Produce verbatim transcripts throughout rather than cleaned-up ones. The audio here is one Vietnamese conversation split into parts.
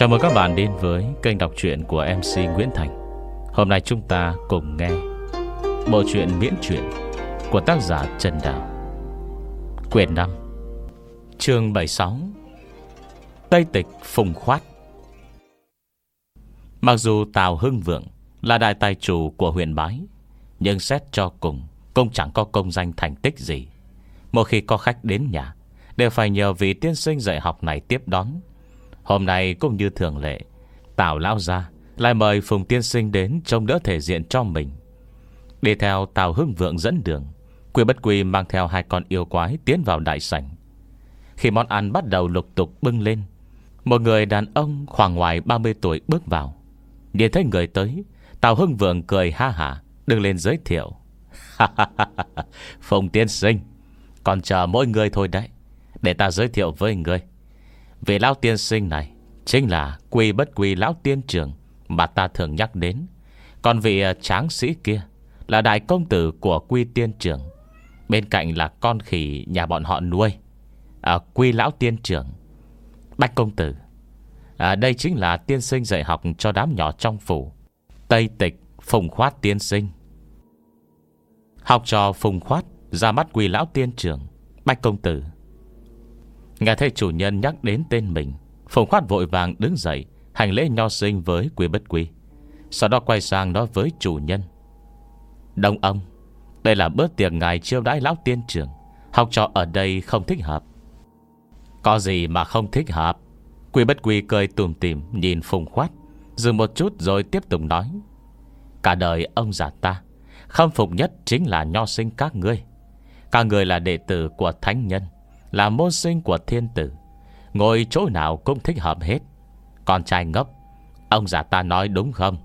Chào mừng các bạn đến với kênh đọc truyện của em xê Nguyễn Thành. Hôm nay chúng ta cùng nghe bộ truyện miễn truyện của tác giả Trần Đào, quyển năm, chương bảy mươi sáu, Tây Tịch Phùng Khoát. Mặc dù Tào Hưng Vượng là đại tài chủ của huyện Bái, nhưng xét cho cùng cũng chẳng có công danh thành tích gì. Một khi có khách đến nhà, đều phải nhờ vị tiên sinh dạy học này tiếp đón. Hôm nay cũng như thường lệ, Tào lão gia lại mời Phùng tiên sinh đến trông đỡ thể diện cho mình. Đi theo Tào Hưng Vượng dẫn đường, Quy Bất Quy mang theo hai con yêu quái tiến vào đại sảnh. Khi món ăn bắt đầu lục tục bưng lên, một người đàn ông khoảng ngoài ba mươi tuổi bước vào. Nhìn thấy người tới, Tào Hưng Vượng cười ha hả, đứng lên giới thiệu. Phùng tiên sinh, còn chờ mỗi người thôi đấy. Để ta giới thiệu với người. Vị lão tiên sinh này chính là Quy Bất Quy lão tiên trưởng mà ta thường nhắc đến. Còn vị tráng sĩ kia là đại công tử của Quy tiên trưởng. Bên cạnh là con khỉ nhà bọn họ nuôi, à, Quy lão tiên trưởng. Bạch công tử, à, đây chính là tiên sinh dạy học cho đám nhỏ trong phủ, Tây Tịch Phùng Khoát tiên sinh. Học trò Phùng Khoát ra mắt Quy lão tiên trưởng. Bạch công tử. Nghe thấy chủ nhân nhắc đến tên mình, Phùng Khoát vội vàng đứng dậy hành lễ nho sinh với Quy Bất Quy. Sau đó quay sang nói với chủ nhân. Đông ông, đây là bữa tiệc ngài chiêu đãi lão tiên trưởng, học trò ở đây không thích hợp. Có gì mà không thích hợp? Quy Bất Quy cười tủm tỉm nhìn Phùng Khoát, dừng một chút rồi tiếp tục nói. Cả đời ông già ta khâm phục nhất chính là nho sinh các ngươi. Các người là đệ tử của thánh nhân, là môn sinh của thiên tử, ngồi chỗ nào cũng thích hợp hết. Con trai ngốc, ông già ta nói đúng không?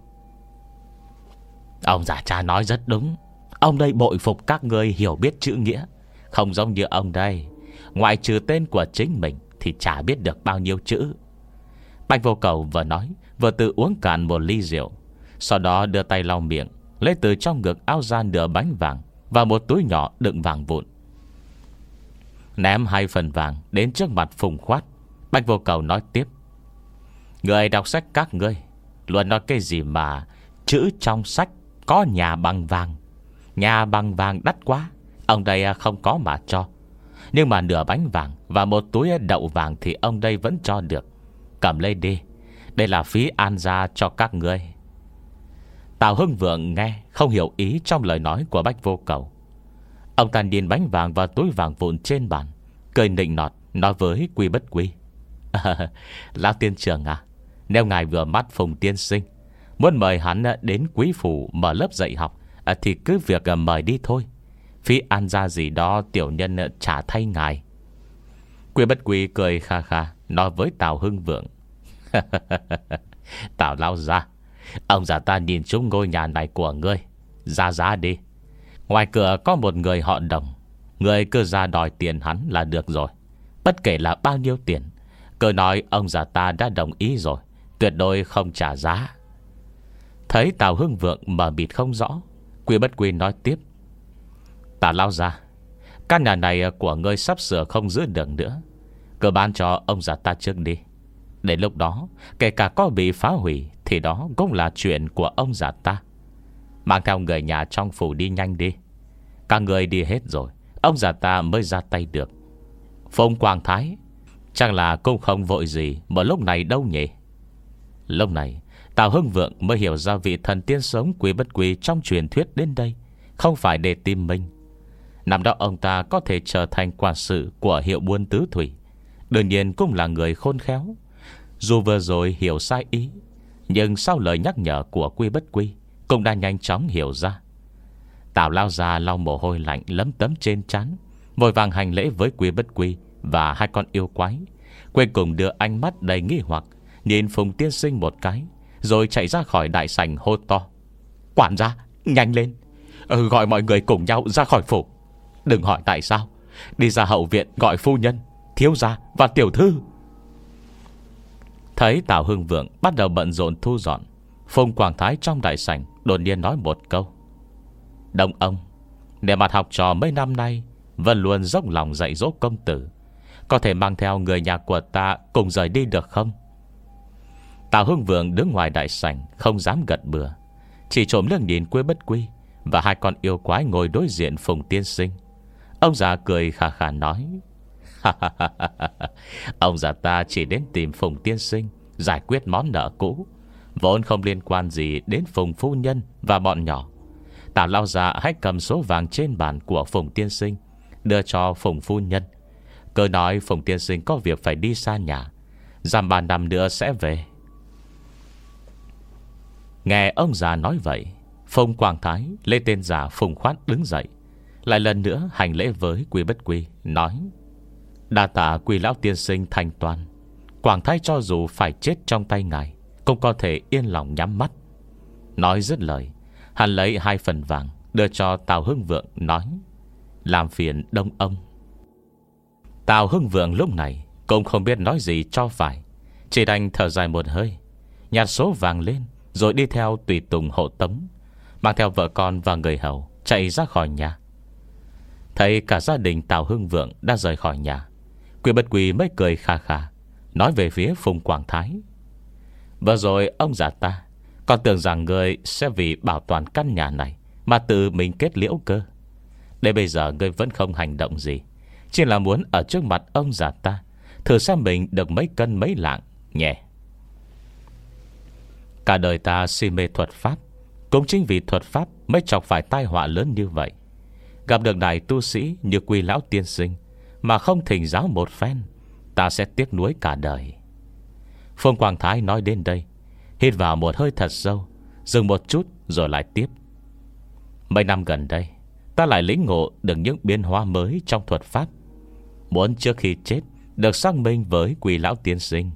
Ông già cha nói rất đúng. Ông đây bội phục các ngươi hiểu biết chữ nghĩa. Không giống như ông đây, ngoại trừ tên của chính mình thì chả biết được bao nhiêu chữ. Bạch Vô Cầu vừa nói vừa tự uống cạn một ly rượu, sau đó đưa tay lau miệng, lấy từ trong ngực áo ra nửa bánh vàng và một túi nhỏ đựng vàng vụn, ném hai phần vàng đến trước mặt Phùng Khoát. Bạch Vô Cầu nói tiếp. Người đọc sách các ngươi luôn nói cái gì mà chữ trong sách có nhà bằng vàng. Nhà bằng vàng đắt quá, ông đây không có mà cho. Nhưng mà nửa bánh vàng và một túi đậu vàng thì ông đây vẫn cho được. Cầm lên đi, đây là phí an gia cho các ngươi. Tào Hưng Vượng nghe không hiểu ý trong lời nói của Bạch Vô Cầu. Ông ta nhìn bánh vàng và túi vàng vụn trên bàn, cười nịnh nọt nói với Quy Bất Quy. À, lão tiên trưởng à, nếu ngài vừa mắt Phùng tiên sinh, muốn mời hắn đến quý phủ mở lớp dạy học, à, thì cứ việc mời đi thôi. Phí an gia gì đó tiểu nhân trả thay ngài. Quy Bất Quy cười kha kha nói với Tào Hưng Vượng. Tào lão gia, ông già ta nhìn chúng ngôi nhà này của ngươi, ra giá đi. Ngoài cửa có một người họ Đồng, người cứ ra đòi tiền hắn là được rồi. Bất kể là bao nhiêu tiền, cứ nói ông già ta đã đồng ý rồi, tuyệt đối không trả giá. Thấy Tào Hưng Vượng mờ mịt không rõ, Quy Bất Quy nói tiếp. Tào lão gia, căn nhà này của ngươi sắp sửa không giữ được nữa, cứ bán cho ông già ta trước đi. Đến lúc đó, kể cả có bị phá hủy thì đó cũng là chuyện của ông già ta. Mang theo người nhà trong phủ đi nhanh đi. Các người đi hết rồi, ông già ta mới ra tay được. Phùng Quang Thái chắc là cũng không vội gì một lúc này đâu nhỉ. Lúc này Tào Hưng Vượng mới hiểu ra vị thần tiên sống Quy Bất Quy trong truyền thuyết đến đây không phải để tìm mình. Năm đó ông ta có thể trở thành quản sự của hiệu buôn tứ thủy, đương nhiên cũng là người khôn khéo. Dù vừa rồi hiểu sai ý, nhưng sau lời nhắc nhở của Quy Bất Quy cũng đã nhanh chóng hiểu ra. Tào lao ra lau mồ hôi lạnh lấm tấm trên trán, vội vàng hành lễ với Quy Bất Quy và hai con yêu quái, cuối cùng đưa ánh mắt đầy nghi hoặc nhìn Phùng tiên sinh một cái, rồi chạy ra khỏi đại sảnh hô to. Quản gia, nhanh lên, ừ, gọi mọi người cùng nhau ra khỏi phủ. Đừng hỏi tại sao, đi ra hậu viện gọi phu nhân, thiếu gia và tiểu thư. Thấy Tào Hưng Vượng bắt đầu bận rộn thu dọn, Phùng Quảng Thái trong đại sảnh đột nhiên nói một câu. Đông ông, để mặt học trò mấy năm nay vẫn luôn dốc lòng dạy dỗ công tử, có thể mang theo người nhà của ta cùng rời đi được không? Tào Hưng Vượng đứng ngoài đại sảnh, không dám gật bừa, chỉ trộm liếc nhìn Quế Bất Quy và hai con yêu quái ngồi đối diện Phùng tiên sinh. Ông già cười khà khà nói: ông già ta chỉ đến tìm Phùng tiên sinh giải quyết món nợ cũ, vốn không liên quan gì đến Phùng phu nhân và bọn nhỏ. Tào lão già hãy cầm số vàng trên bàn của Phùng tiên sinh đưa cho Phùng phu nhân, cứ nói Phùng tiên sinh có việc phải đi xa nhà, dăm ba năm nữa sẽ về. Nghe ông già nói vậy, Phùng Quảng Thái lấy tên giả Phùng Khoát đứng dậy, lại lần nữa hành lễ với Quy Bất Quy, nói: đa tạ Quy lão tiên sinh thành toàn. Quảng Thái cho dù phải chết trong tay ngài cũng có thể yên lòng nhắm mắt. Nói dứt lời, hắn lấy hai phần vàng đưa cho Tào Hưng Vượng, nói: làm phiền đông ông. Tào Hưng Vượng lúc này cũng không biết nói gì cho phải, chỉ đành thở dài một hơi, nhặt số vàng lên, rồi đi theo tùy tùng hộ tống, mang theo vợ con và người hầu chạy ra khỏi nhà. Thấy cả gia đình Tào Hưng Vượng đã rời khỏi nhà, Quy Bất Quy mới cười kha kha, nói về phía Phùng Quảng Thái: vừa rồi ông già ta còn tưởng rằng người sẽ vì bảo toàn căn nhà này mà tự mình kết liễu cơ. Để bây giờ người vẫn không hành động gì, chỉ là muốn ở trước mặt ông già ta thử xem mình được mấy cân mấy lạng nhẹ. Cả đời ta si mê thuật pháp, cũng chính vì thuật pháp mới chọc phải tai họa lớn như vậy. Gặp được đại tu sĩ như Quy lão tiên sinh mà không thỉnh giáo một phen, ta sẽ tiếc nuối cả đời. Phương Quảng Thái nói đến đây, hít vào một hơi thật sâu, dừng một chút rồi lại tiếp: mấy năm gần đây, ta lại lĩnh ngộ được những biến hóa mới trong thuật pháp, muốn trước khi chết được xác minh với Quy lão tiên sinh.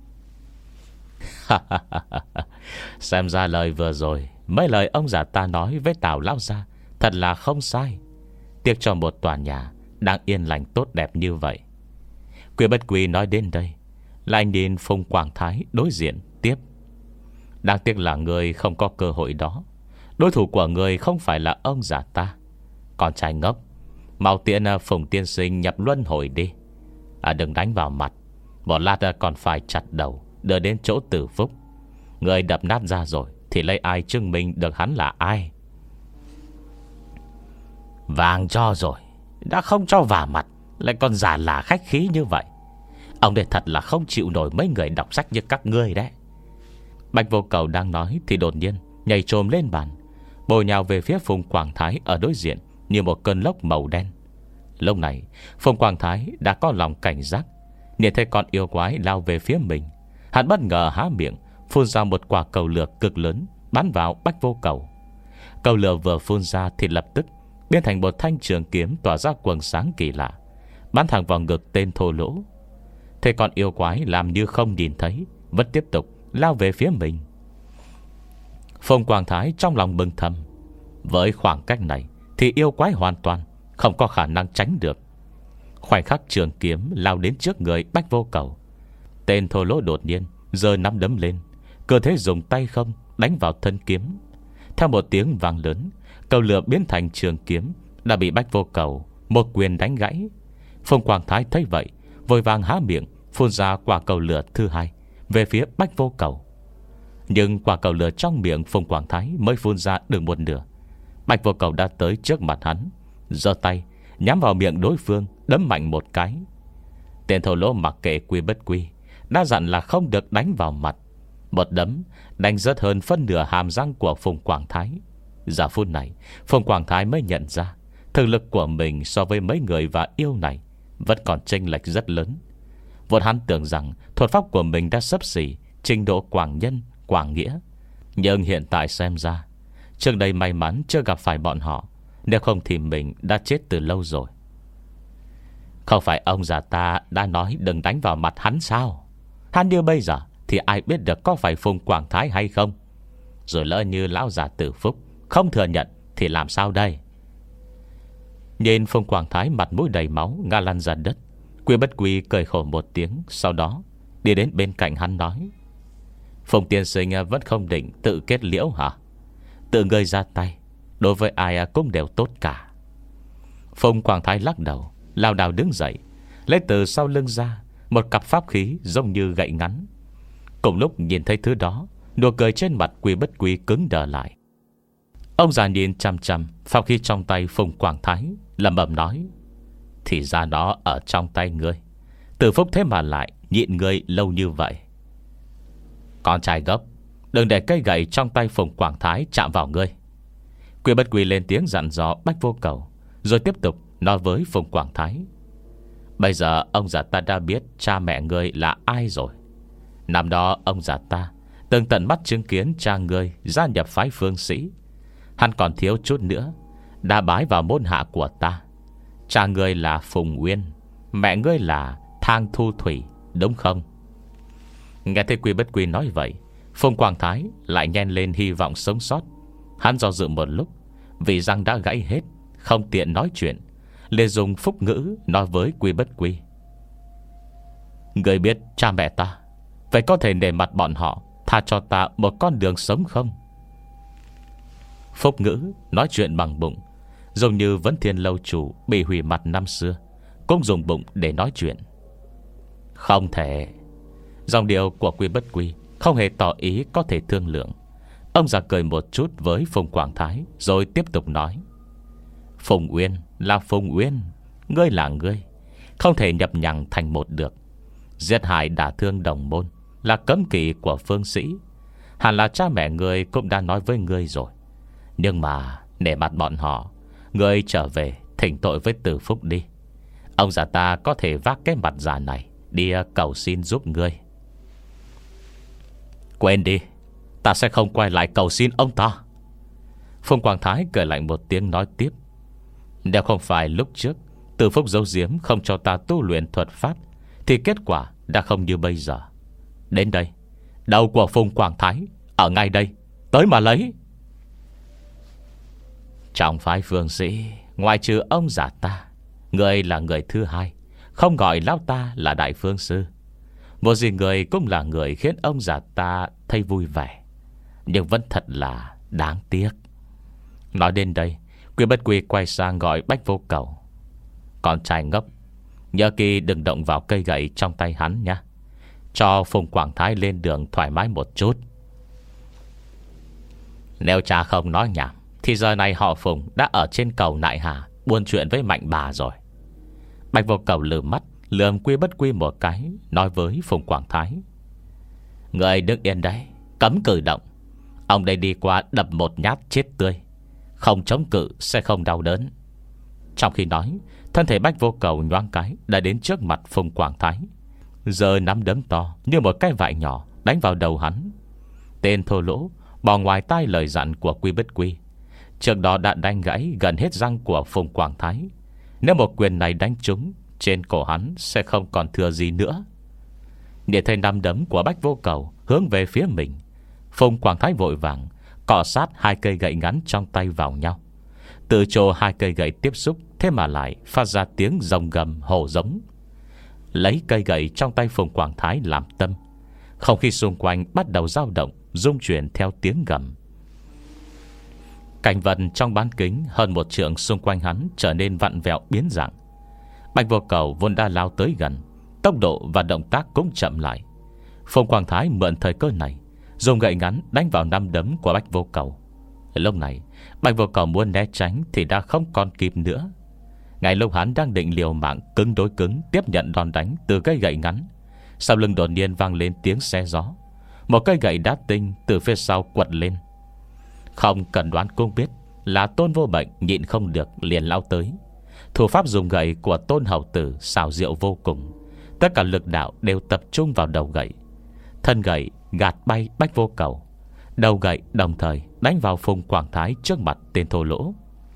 Xem ra lời vừa rồi, mấy lời ông già ta nói với Tào lão gia thật là không sai. Tiếc cho một tòa nhà đang yên lành tốt đẹp như vậy. Quy Bất Quy nói đến đây, lại nhìn Phùng Quảng Thái đối diện tiếp: đáng tiếc là người không có cơ hội đó. Đối thủ của người không phải là ông già ta. Con trai ngốc, mau tiện Phùng tiên sinh nhập luân hồi đi. À đừng đánh vào mặt, một lát còn phải chặt đầu đưa đến chỗ tử phúc. Người đập nát ra rồi thì lấy ai chứng minh được hắn là ai? Vàng cho rồi, đã không cho vả mặt, lại còn giả là khách khí như vậy. Ông đây thật là không chịu nổi mấy người đọc sách như các ngươi đấy. Bạch Vô Cầu đang nói thì đột nhiên nhảy trồm lên bàn, bồi nhào về phía Phùng Quảng Thái ở đối diện như một cơn lốc màu đen. Lúc này Phùng Quảng Thái đã có lòng cảnh giác, nhìn thấy con yêu quái lao về phía mình, hắn bất ngờ há miệng phun ra một quả cầu lửa cực lớn bắn vào Bạch Vô Cầu. Cầu lửa vừa phun ra thì lập tức biến thành một thanh trường kiếm tỏa ra quầng sáng kỳ lạ, bắn thẳng vào ngực tên thô lỗ. Thế con yêu quái làm như không nhìn thấy, vẫn tiếp tục lao về phía mình. Phùng Quảng Thái trong lòng mừng thầm, với khoảng cách này thì yêu quái hoàn toàn không có khả năng tránh được. Khoảnh khắc trường kiếm lao đến trước người Bạch Vô Cầu, tên thô lỗ đột nhiên giơ nắm đấm lên, cơ thế dùng tay không đánh vào thân kiếm. Theo một tiếng vang lớn, cầu lửa biến thành trường kiếm đã bị Bạch Vô Cầu một quyền đánh gãy. Phùng Quảng Thái thấy vậy, vội vàng há miệng phun ra quả cầu lửa thứ hai về phía Bạch Vô Cầu. Nhưng quả cầu lửa trong miệng Phùng Quảng Thái mới phun ra được một nửa, Bạch Vô Cầu đã tới trước mặt hắn, giơ tay nhắm vào miệng đối phương, đấm mạnh một cái. Tên thổ lỗ mặc kệ Quy Bất Quy đã dặn là không được đánh vào mặt, một đấm đánh rớt hơn phân nửa hàm răng của Phùng Quảng Thái. Giờ phút này Phùng Quảng Thái mới nhận ra thực lực của mình so với mấy người và yêu này vẫn còn chênh lệch rất lớn. Vốn hắn tưởng rằng thuật pháp của mình đã xấp xỉ trình độ Quảng Nhân, Quảng Nghĩa, nhưng hiện tại xem ra trước đây may mắn chưa gặp phải bọn họ, nếu không thì mình đã chết từ lâu rồi. Không phải ông già ta đã nói đừng đánh vào mặt hắn sao? Hắn như bây giờ thì ai biết được có phải Phùng Quảng Thái hay không? Rồi lỡ như lão già Tử Phúc không thừa nhận thì làm sao đây? Nhìn Phùng Quảng Thái mặt mũi đầy máu ngã lăn ra đất, Quy Bất Quy cười khổ một tiếng, sau đó đi đến bên cạnh hắn nói: Phùng tiên sinh vẫn không định tự kết liễu hả? Tự người ra tay, đối với ai cũng đều tốt cả. Phùng Quảng Thái lắc đầu, lao đảo đứng dậy, lấy từ sau lưng ra một cặp pháp khí giống như gậy ngắn. Cùng lúc nhìn thấy thứ đó, nụ cười trên mặt Quy Bất Quy cứng đờ lại. Ông già nhìn chăm chăm phong khí trong tay Phùng Quảng Thái, lẩm bẩm nói: thì ra nó ở trong tay ngươi. Từ Phúc thế mà lại nhịn ngươi lâu như vậy. Con trai gốc, đừng để cây gậy trong tay Phùng Quảng Thái chạm vào ngươi. Quy Bất Quy lên tiếng dặn dò Bách Vô Cầu, rồi tiếp tục nói với Phùng Quảng Thái: bây giờ ông già ta đã biết cha mẹ ngươi là ai rồi. Năm đó ông già ta từng tận mắt chứng kiến cha ngươi gia nhập phái Phương Sĩ. Hắn còn thiếu chút nữa đã bái vào môn hạ của ta. Cha ngươi là Phùng Uyên, mẹ ngươi là Thang Thu Thủy, đúng không? Nghe thấy Quy Bất Quy nói vậy, Phùng Quảng Thái lại nhen lên hy vọng sống sót. Hắn do dự một lúc, vì răng đã gãy hết, không tiện nói chuyện, liền dùng phúc ngữ nói với Quy Bất Quy: người biết cha mẹ ta, vậy có thể nể mặt bọn họ tha cho ta một con đường sống không? Phúc ngữ nói chuyện bằng bụng, giống như Vấn Thiên lâu chủ bị hủy mặt năm xưa, cũng dùng bụng để nói chuyện. Không thể. Dòng điệu của Quy Bất Quy không hề tỏ ý có thể thương lượng. Ông già cười một chút với Phùng Quảng Thái, rồi tiếp tục nói: Phùng Uyên là Phùng Uyên, ngươi là ngươi, không thể nhập nhằng thành một được. Giết hại đả thương đồng môn là cấm kỵ của Phương Sĩ. Hẳn là cha mẹ ngươi cũng đã nói với ngươi rồi. Nhưng mà nể mặt bọn họ, ngươi trở về thỉnh tội với Từ Phúc đi. Ông già ta có thể vác cái mặt già này đi cầu xin giúp ngươi. Quên đi, ta sẽ không quay lại cầu xin ông ta. Phùng Quảng Thái cười lạnh một tiếng nói tiếp: nếu không phải lúc trước Từ Phúc giấu giếm không cho ta tu luyện thuật pháp, thì kết quả đã không như bây giờ. Đến đây, đầu của Phùng Quảng Thái ở ngay đây, tới mà lấy. Trong phái Phương Sĩ, ngoài trừ ông già ta, người là người thứ hai, không gọi lão ta là Đại Phương Sư. Một gì người cũng là người khiến ông già ta thấy vui vẻ, nhưng vẫn thật là đáng tiếc. Nói đến đây, Quy Bất Quy quay sang gọi Bách Vô Cầu: con trai ngốc, nhớ kỹ đừng động vào cây gậy trong tay hắn nhé, cho Phùng Quảng Thái lên đường thoải mái một chút. Nếu cha không nói nhảm, thì giờ này họ Phùng đã ở trên cầu Nại Hà buôn chuyện với Mạnh bà rồi. Bạch Vô Cầu lườm mắt lườm Quy Bất Quy một cái, nói với Phùng Quảng Thái: người đứng yên đấy, cấm cử động. Ông đây đi qua đập một nhát chết tươi, không chống cự sẽ không đau đớn. Trong khi nói, thân thể Bách Vô Cầu nhoáng cái đã đến trước mặt Phùng Quảng Thái, giờ nắm đấm to như một cái vại nhỏ đánh vào đầu hắn. Tên thô lỗ bỏ ngoài tai lời dặn của Quy Bất Quy, trước đó đã đánh gãy gần hết răng của Phùng Quảng Thái. Nếu một quyền này đánh trúng, trên cổ hắn sẽ không còn thừa gì nữa. Để thấy nắm đấm của Bách Vô Cầu hướng về phía mình, Phùng Quảng Thái vội vàng cọ sát hai cây gậy ngắn trong tay vào nhau. Từ chỗ hai cây gậy tiếp xúc, thế mà lại phát ra tiếng rồng gầm hổ giống. Lấy cây gậy trong tay Phùng Quảng Thái làm tâm, không khí xung quanh bắt đầu dao động, rung chuyển theo tiếng gầm. Cảnh vật trong bán kính hơn một trượng xung quanh hắn trở nên vặn vẹo biến dạng. Bạch Vô Cầu vốn đã lao tới gần, tốc độ và động tác cũng chậm lại. Phùng Quảng Thái mượn thời cơ này dùng gậy ngắn đánh vào nắm đấm của Bạch Vô Cầu. Lúc này Bạch Vô Cầu muốn né tránh thì đã không còn kịp nữa. Ngay lúc hắn đang định liều mạng cứng đối cứng tiếp nhận đòn đánh từ cây gậy ngắn, sau lưng đột nhiên vang lên tiếng xé gió. Một cây gậy đá tinh từ phía sau quật lên. Không cần đoán cũng biết là Tôn Vô Bệnh nhịn không được liền lao tới. Thủ pháp dùng gậy của Tôn Hầu Tử xảo diệu vô cùng. Tất cả lực đạo đều tập trung vào đầu gậy. Thân gậy gạt bay Bách Vô Cầu, đầu gậy đồng thời đánh vào Phùng Quảng Thái trước mặt tên thô lỗ.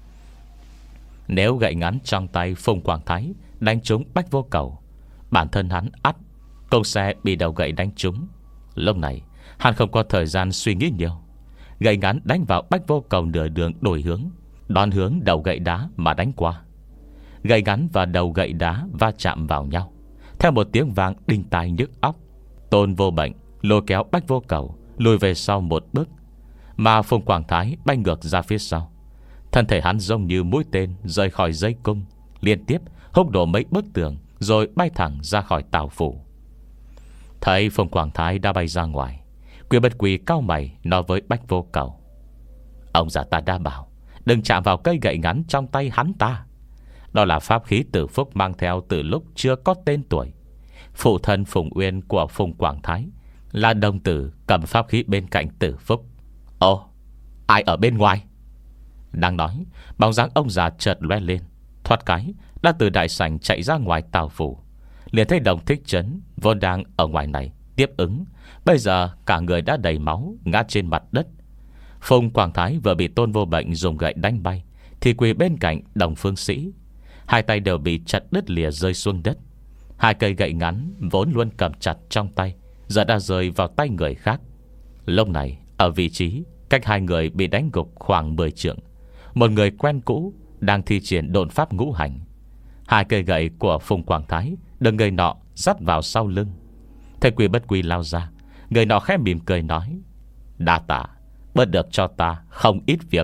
Nếu gậy ngắn trong tay Phùng Quảng Thái đánh trúng Bách Vô Cầu, bản thân hắn ắt cũng sẽ bị đầu gậy đánh trúng. Lúc này hắn không có thời gian suy nghĩ nhiều. Gậy ngắn đánh vào Bách Vô Cầu nửa đường đổi hướng, đón hướng đầu gậy đá mà đánh qua. Gậy ngắn và đầu gậy đá va chạm vào nhau, theo một tiếng vang đinh tai nhức óc. Tôn Vô Bệnh lôi kéo Bách Vô Cầu lùi về sau một bước, mà Phùng Quảng Thái bay ngược ra phía sau. Thân thể hắn giống như mũi tên rời khỏi dây cung, liên tiếp húc đổ mấy bức tường, rồi bay thẳng ra khỏi tàu phủ. Thấy Phùng Quảng Thái đã bay ra ngoài, Quy Bất Quy cau mày nói với Bách Vô Cầu: Ông già ta đã bảo đừng chạm vào cây gậy ngắn trong tay hắn ta. Đó là pháp khí Tử Phúc mang theo từ lúc chưa có tên tuổi. Phụ thân Phùng Uyên của Phùng Quảng Thái là đồng tử cầm pháp khí bên cạnh Tử Phúc. Ồ, ai ở bên ngoài? Đang nói, bóng dáng ông già chợt lóe lên, thoát cái đã từ đại sảnh chạy ra ngoài tàu phủ. Liền thấy Đồng Thích Trấn vốn đang ở ngoài này tiếp ứng, bây giờ cả người đã đầy máu, ngã trên mặt đất. Phùng Quảng Thái vừa bị Tôn Vô Bệnh dùng gậy đánh bay, thì quỳ bên cạnh Đồng Phương Sĩ. Hai tay đều bị chặt đứt lìa rơi xuống đất. Hai cây gậy ngắn vốn luôn cầm chặt trong tay giờ đã rơi vào tay người khác. Lúc này ở vị trí cách hai người bị đánh gục khoảng mười trượng, một người quen cũ đang thi triển độn pháp ngũ hành. Hai cây gậy của Phùng Quảng Thái được người nọ dắt vào sau lưng. Thấy Quy Bất Quy lao ra, người nọ khẽ mỉm cười nói: Đa tạ, bớt được cho ta không ít việc.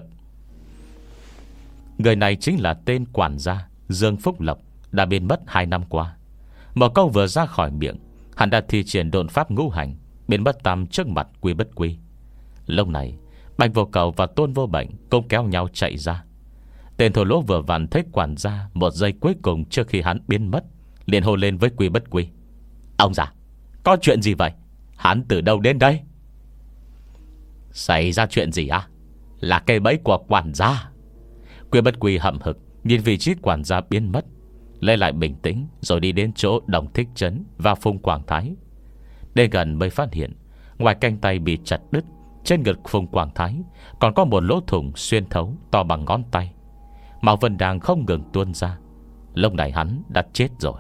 Người này chính là tên quản gia Dương Phúc Lộc, đã biến mất hai năm qua. Một câu vừa ra khỏi miệng, hắn đã thi triển độn pháp ngũ hành, biến mất tăm trước mặt Quy Bất Quy. Lúc này Bạch Vô Cầu và Tôn Vô Bệnh cũng kéo nhau chạy ra. Tên thổ lỗ vừa vặn thấy quản gia một giây cuối cùng trước khi hắn biến mất, liền hô lên với Quy Bất Quy: Ông già, có chuyện gì vậy? Hắn từ đâu đến đây? Xảy ra chuyện gì à? Là cây bẫy của quản gia. Quy Bất Quy hậm hực nhìn vị trí quản gia biến mất, lấy lại bình tĩnh rồi đi đến chỗ Đồng Thích Trấn và Phùng Quảng Thái. Đến gần mới phát hiện, ngoài cánh tay bị chặt đứt, trên ngực Phùng Quảng Thái còn có một lỗ thủng xuyên thấu to bằng ngón tay. Máu vẫn đang không ngừng tuôn ra. Lúc này hắn đã chết rồi.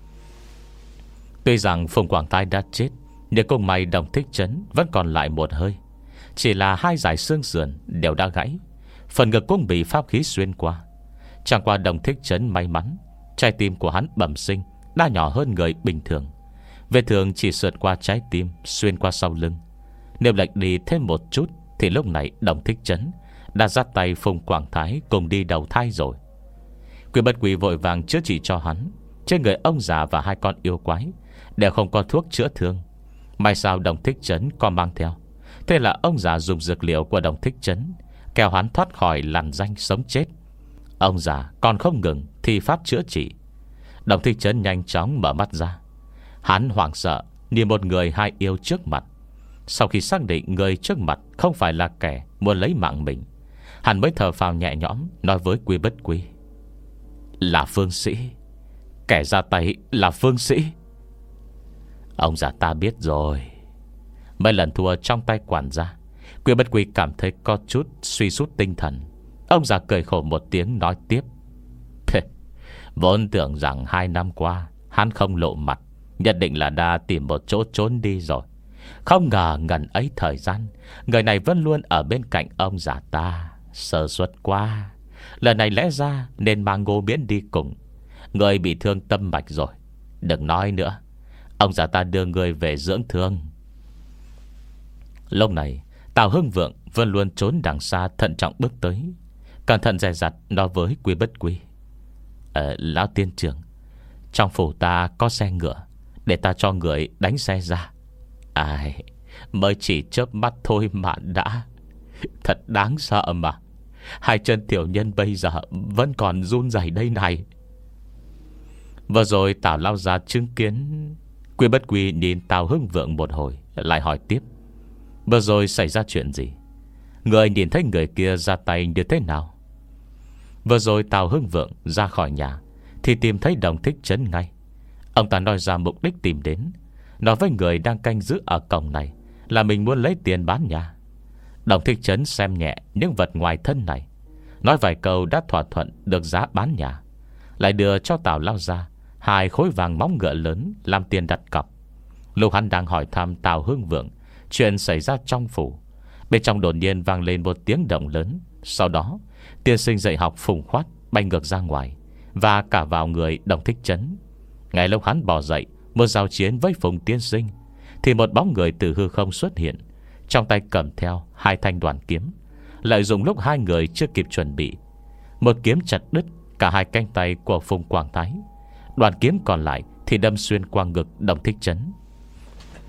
Tuy rằng Phùng Quảng Thái đã chết, nhưng cùng may Đồng Thích Trấn vẫn còn lại một hơi. Chỉ là hai dải xương sườn đều đã gãy, phần ngực cũng bị pháp khí xuyên qua. Chẳng qua Đồng Thích Trấn may mắn, trái tim của hắn bẩm sinh đã nhỏ hơn người bình thường. Vết thương chỉ sượt qua trái tim, xuyên qua sau lưng. Nếu lệch đi thêm một chút thì lúc này Đồng Thích Trấn đã dắt tay Phùng Quảng Thái cùng đi đầu thai rồi. Quy Bất Quy vội vàng chữa trị cho hắn. Trên người ông già và hai con yêu quái đều không có thuốc chữa thương. May sao Đồng Thích Trấn có mang theo. Thế là ông già dùng dược liệu của Đồng Thích Trấn kéo hắn thoát khỏi lằn ranh sống chết. Ông già còn không ngừng thi pháp chữa trị. Đồng Thích Trấn nhanh chóng mở mắt ra. Hắn hoảng sợ nhìn một người hai yêu trước mặt. Sau khi xác định người trước mặt không phải là kẻ muốn lấy mạng mình, hắn mới thở phào nhẹ nhõm, nói với Quy Bất Quy: Là Phương Sĩ. Kẻ ra tay là Phương Sĩ. Ông già ta biết rồi. Mấy lần thua trong tay quản gia, Quy Bất Quy cảm thấy có chút suy sút tinh thần. Ông già cười khổ một tiếng nói tiếp: Vốn tưởng rằng hai năm qua hắn không lộ mặt, nhất định là đã tìm một chỗ trốn đi rồi. Không ngờ ngần ấy thời gian, người này vẫn luôn ở bên cạnh ông già ta. Sơ suất quá. Lần này lẽ ra nên mang Ngô Miễn đi cùng. Người bị thương tâm mạch rồi. Đừng nói nữa. Ông già ta đưa người về dưỡng thương. Lúc này Tào Hưng Vượng vẫn luôn trốn đằng xa, thận trọng bước tới, cẩn thận dè dặt nói với Quy Bất Quy: ờ, Lão tiên trưởng, trong phủ ta có xe ngựa, để ta cho người đánh xe ra. Ai, mới chỉ chớp mắt thôi mà đã. Thật đáng sợ mà. Hai chân tiểu nhân bây giờ vẫn còn run rẩy đây này. Vừa rồi Tào lao ra chứng kiến. Quy Bất Quy nhìn Tào Hưng Vượng một hồi, lại hỏi tiếp: Vừa rồi xảy ra chuyện gì? Người nhìn thấy người kia ra tay như thế nào? Vừa rồi Tào Hưng Vượng ra khỏi nhà thì tìm thấy Đồng Thích Trấn ngay. Ông ta nói ra mục đích tìm đến, nói với người đang canh giữ ở cổng này là mình muốn lấy tiền bán nhà. Đồng Thích Trấn xem nhẹ những vật ngoài thân này, nói vài câu đã thỏa thuận được giá bán nhà, lại đưa cho Tào lao ra hai khối vàng móng ngựa lớn làm tiền đặt cọc. Lúc hắn đang hỏi thăm Tào Hưng Vượng chuyện xảy ra trong phủ, bên trong đột nhiên vang lên một tiếng động lớn. Sau đó tiên sinh dạy học Phùng Khoát bay ngược ra ngoài, và cả vào người Đồng Thích Trấn. Ngay lúc hắn bò dậy muốn giao chiến với Phùng tiên sinh, thì một bóng người từ hư không xuất hiện, trong tay cầm theo hai thanh đoàn kiếm. Lợi dụng lúc hai người chưa kịp chuẩn bị, một kiếm chặt đứt cả hai cánh tay của Phùng Quảng Thái. Đoàn kiếm còn lại thì đâm xuyên qua ngực Đồng Thích Trấn.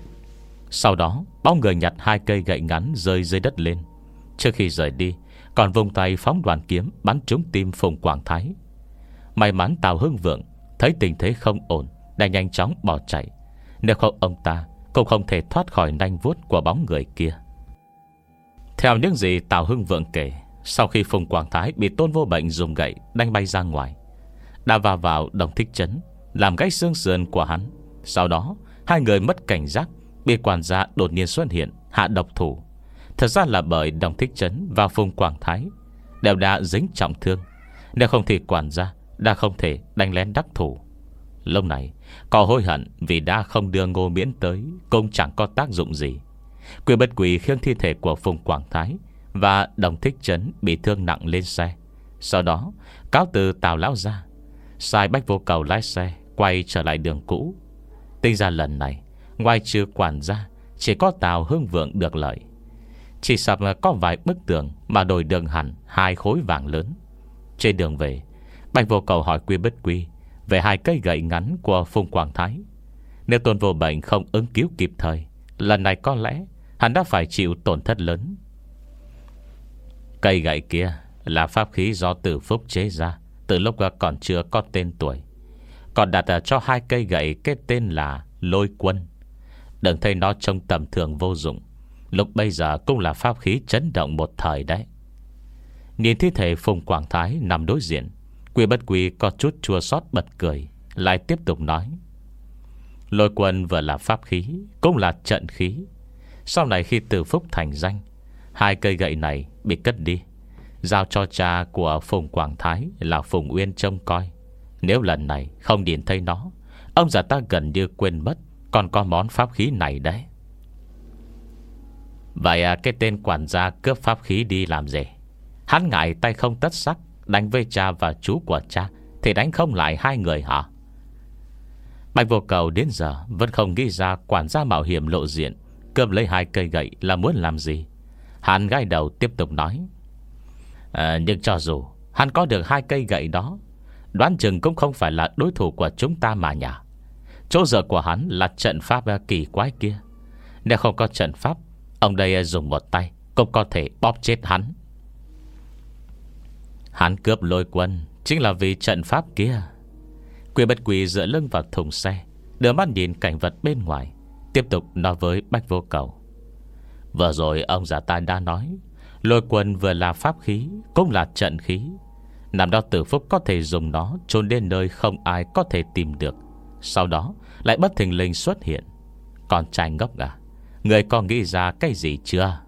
Sau đó bóng người nhặt hai cây gậy ngắn rơi dưới đất lên. Trước khi rời đi còn vùng tay phóng đoàn kiếm bắn trúng tim Phùng Quảng Thái. May mắn Tào Hưng Vượng thấy tình thế không ổn, đã nhanh chóng bỏ chạy. Nếu không ông ta cũng không thể thoát khỏi nanh vuốt của bóng người kia. Theo những gì Tào Hưng Vượng kể, sau khi Phùng Quảng Thái bị Tôn Vô Bệnh dùng gậy đánh bay ra ngoài, đã vào vào Đồng Thích Trấn, làm gãy xương sườn của hắn. Sau đó hai người mất cảnh giác, bị quản gia đột nhiên xuất hiện hạ độc thủ. Thật ra là bởi Đồng Thích Trấn và Phùng Quảng Thái đều đã dính trọng thương, nếu không thì quản gia đã không thể đánh lén đắc thủ. Lúc này có hối hận vì đã không đưa Ngô Miễn tới, cũng chẳng có tác dụng gì. Quy Bất Quy khiêng thi thể của Phùng Quảng Thái và Đồng Thích Trấn bị thương nặng lên xe. Sau đó cáo từ Tào lão ra, sai Bách Vô Cầu lái xe quay trở lại đường cũ. Tính ra lần này ngoài trừ quản gia, chỉ có Tào Hưng Vượng được lợi. Chỉ sập có vài bức tường mà đổi đường hẳn hai khối vàng lớn. Trên đường về, Bạch Vô Cầu hỏi Quy Bất Quy về hai cây gậy ngắn của Phùng Quảng Thái. Nếu Tôn Vô Bệnh không ứng cứu kịp thời, lần này có lẽ hắn đã phải chịu tổn thất lớn. Cây gậy kia là pháp khí do Tử Phúc chế ra từ lúc còn chưa có tên tuổi, còn đặt cho hai cây gậy cái tên là Lôi Quân. Đừng thấy nó trông tầm thường vô dụng, lúc bây giờ cũng là pháp khí chấn động một thời đấy. Nhìn thi thể Phùng Quảng Thái nằm đối diện, Quy Bất Quy có chút chua xót bật cười, lại tiếp tục nói: Lôi Quân vừa là pháp khí, cũng là trận khí. Sau này khi Tử Phúc thành danh, hai cây gậy này bị cất đi, giao cho cha của Phùng Quảng Thái là Phùng Uyên trông coi. Nếu lần này không nhìn thấy nó, ông già ta gần như quên mất còn có món pháp khí này đấy. Vậy à, cái tên quản gia cướp pháp khí đi làm gì? Hắn ngại tay không tất sắc, đánh với cha và chú của cha thì đánh không lại hai người hả? Bạch Vô Cầu đến giờ vẫn không nghĩ ra quản gia mạo hiểm lộ diện cướp lấy hai cây gậy là muốn làm gì. Hắn gãi đầu tiếp tục nói: à, nhưng cho dù hắn có được hai cây gậy đó, đoán chừng cũng không phải là đối thủ của chúng ta mà nhỉ. Chỗ dựa của hắn là trận pháp kỳ quái kia. Nếu không có trận pháp, ông đây dùng một tay cũng có thể bóp chết hắn. Hắn cướp Lôi Quân chính là vì trận pháp kia. Quy Bất Quy dựa lưng vào thùng xe, đưa mắt nhìn cảnh vật bên ngoài, tiếp tục nói với Bách Vô Cầu: vừa rồi ông già ta đã nói, Lôi Quân vừa là pháp khí, cũng là trận khí. Năm đó Tử Phúc có thể dùng nó trốn đến nơi không ai có thể tìm được, sau đó lại bất thình lình xuất hiện. Con trai ngốc à, người có nghĩ ra cái gì chưa?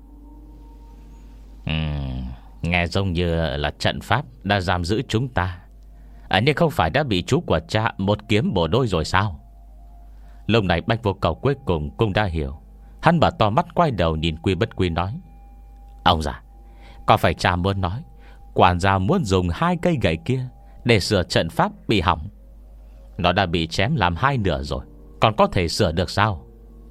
uhm, Nghe giống như là trận pháp đã giam giữ chúng ta. À, nhưng không phải đã bị chú của cha một kiếm bổ đôi rồi sao? Lúc này Bách Vô Cầu cuối cùng cũng đã hiểu. Hắn mở to mắt quay đầu nhìn Quy Bất Quy nói: ông già, có phải cha muốn nói quản gia muốn dùng hai cây gậy kia để sửa trận pháp bị hỏng? Nó đã bị chém làm hai nửa rồi, còn có thể sửa được sao?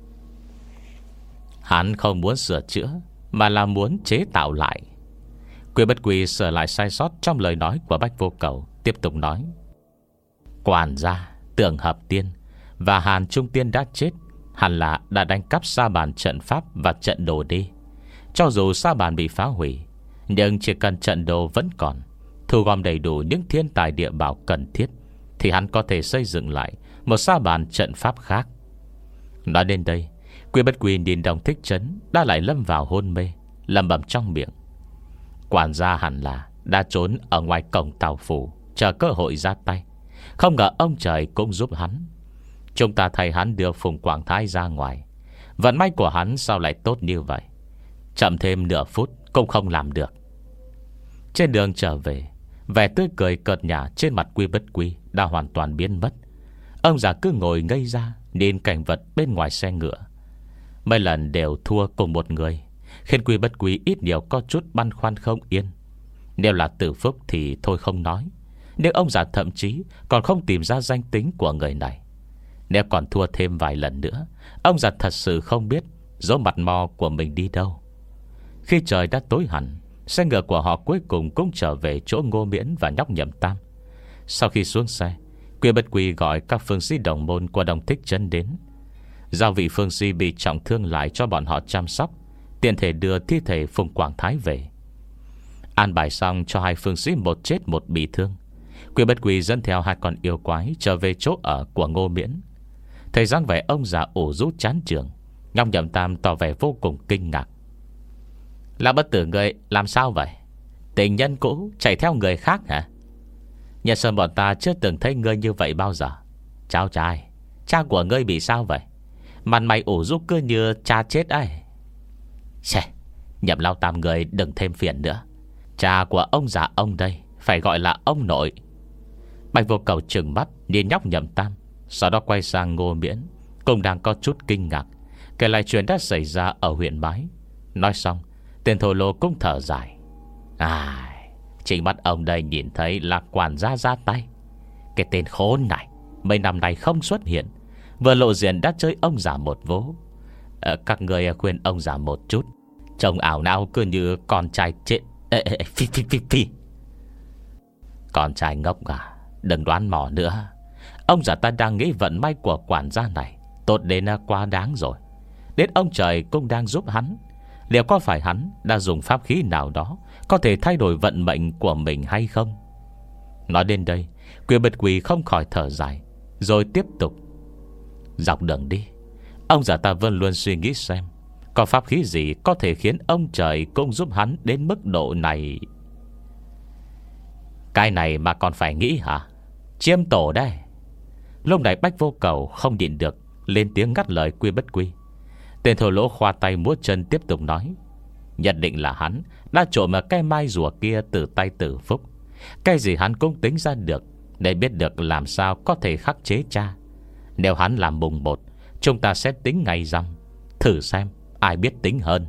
Hắn không muốn sửa chữa, mà là muốn chế tạo lại. Quy Bất Quy sửa lại sai sót trong lời nói của Bách Vô Cầu, tiếp tục nói: quản gia, Tưởng Hợp Tiên và Hàn Trung Tiên đã chết, hẳn là đã đánh cắp sa bàn trận pháp và trận đồ đi. Cho dù sa bàn bị phá hủy, nhưng chỉ cần trận đồ vẫn còn, thu gom đầy đủ những thiên tài địa bảo cần thiết, thì hắn có thể xây dựng lại một sa bàn trận pháp khác. Nói đến đây, Quy Bất Quy nhìn Đồng Thích Trấn đã lại lâm vào hôn mê, lẩm bẩm trong miệng: quản gia hẳn là đã trốn ở ngoài cổng Tào phủ, chờ cơ hội ra tay. Không ngờ ông trời cũng giúp hắn. Chúng ta thấy hắn đưa Phùng Quảng Thái ra ngoài, vận may của hắn sao lại tốt như vậy? Chậm thêm nửa phút cũng không làm được. Trên đường trở về, vẻ tươi cười cợt nhả trên mặt Quy Bất Quy đã hoàn toàn biến mất. Ông già cứ ngồi ngây ra nhìn cảnh vật bên ngoài xe ngựa. Mấy lần đều thua cùng một người, khiến Quy Bất Quy ít nhiều có chút băn khoăn không yên. Nếu là Tử Phúc thì thôi không nói, nhưng ông già thậm chí còn không tìm ra danh tính của người này. Nếu còn thua thêm vài lần nữa, ông già thật sự không biết dấu mặt mò của mình đi đâu. Khi trời đã tối hẳn, xe ngựa của họ cuối cùng cũng trở về chỗ Ngô Miễn và nhóc Nhậm Tam. Sau khi xuống xe, Quy Bất Quy gọi các phương sĩ đồng môn của Đồng Thích Trấn đến. giao vị phương si bị trọng thương lại cho bọn họ chăm sóc, tiện thể đưa thi thể Phùng Quảng Thái về. An bài xong cho hai phương sĩ một chết một bị thương, Quy Bất Quy dẫn theo hai con yêu quái trở về chỗ ở của Ngô Miễn. Thấy dáng vẻ ông già ủ rũ chán trường, Ngọc Nhậm Tam tỏ vẻ vô cùng kinh ngạc. Lão bất tử người làm sao vậy? Tình nhân cũ chạy theo người khác hả? Nhà Sơn bọn ta chưa từng thấy ngươi như vậy bao giờ. Cháu trai, cha của ngươi bị sao vậy? Mặt mày ủ rũ cứ như cha chết ấy. Xê, Nhậm Lão Tam người đừng thêm phiền nữa. Cha của ông già ông đây phải gọi là ông nội. Bạch Vô Cầu trừng mắt nhìn nhóc Nhậm Tam, sau đó quay sang Ngô Miễn, cũng đang có chút kinh ngạc, kể lại chuyện đã xảy ra ở huyện Bái. Nói xong, tên thổ lô cũng thở dài. Ai, chính mắt ông đây nhìn thấy là quản gia ra tay. Cái tên khốn này mấy năm nay không xuất hiện, vừa lộ diện đã chơi ông già một vố. à, Các người khuyên ông già một chút, trông ảo não cứ như con trai chết. Ê, ê, phi, phi, phi, phi. Con trai ngốc à, đừng đoán mò nữa. Ông già ta đang nghĩ vận may của quản gia này tốt đến quá đáng rồi. Đến ông trời cũng đang giúp hắn. Liệu có phải hắn đã dùng pháp khí nào đó có thể thay đổi vận mệnh của mình hay không? Nói đến đây, Quy Bất Quy không khỏi thở dài, rồi tiếp tục. Dọc đường đi, ông già ta vẫn luôn suy nghĩ xem có pháp khí gì có thể khiến ông trời cũng giúp hắn đến mức độ này. Cái này mà còn phải nghĩ hả? Chiêm tổ đây. Lúc này Bách Vô Cầu không nhịn được lên tiếng ngắt lời Quy Bất Quy. Tên thổ lỗ khoa tay múa chân tiếp tục nói. Nhất định là hắn đã trộm cái mai rùa kia từ tay Tử Phúc. Cái gì hắn cũng tính ra được, để biết được làm sao có thể khắc chế cha. Nếu hắn làm mùng một, chúng ta sẽ tính ngày rằm, thử xem ai biết tính hơn.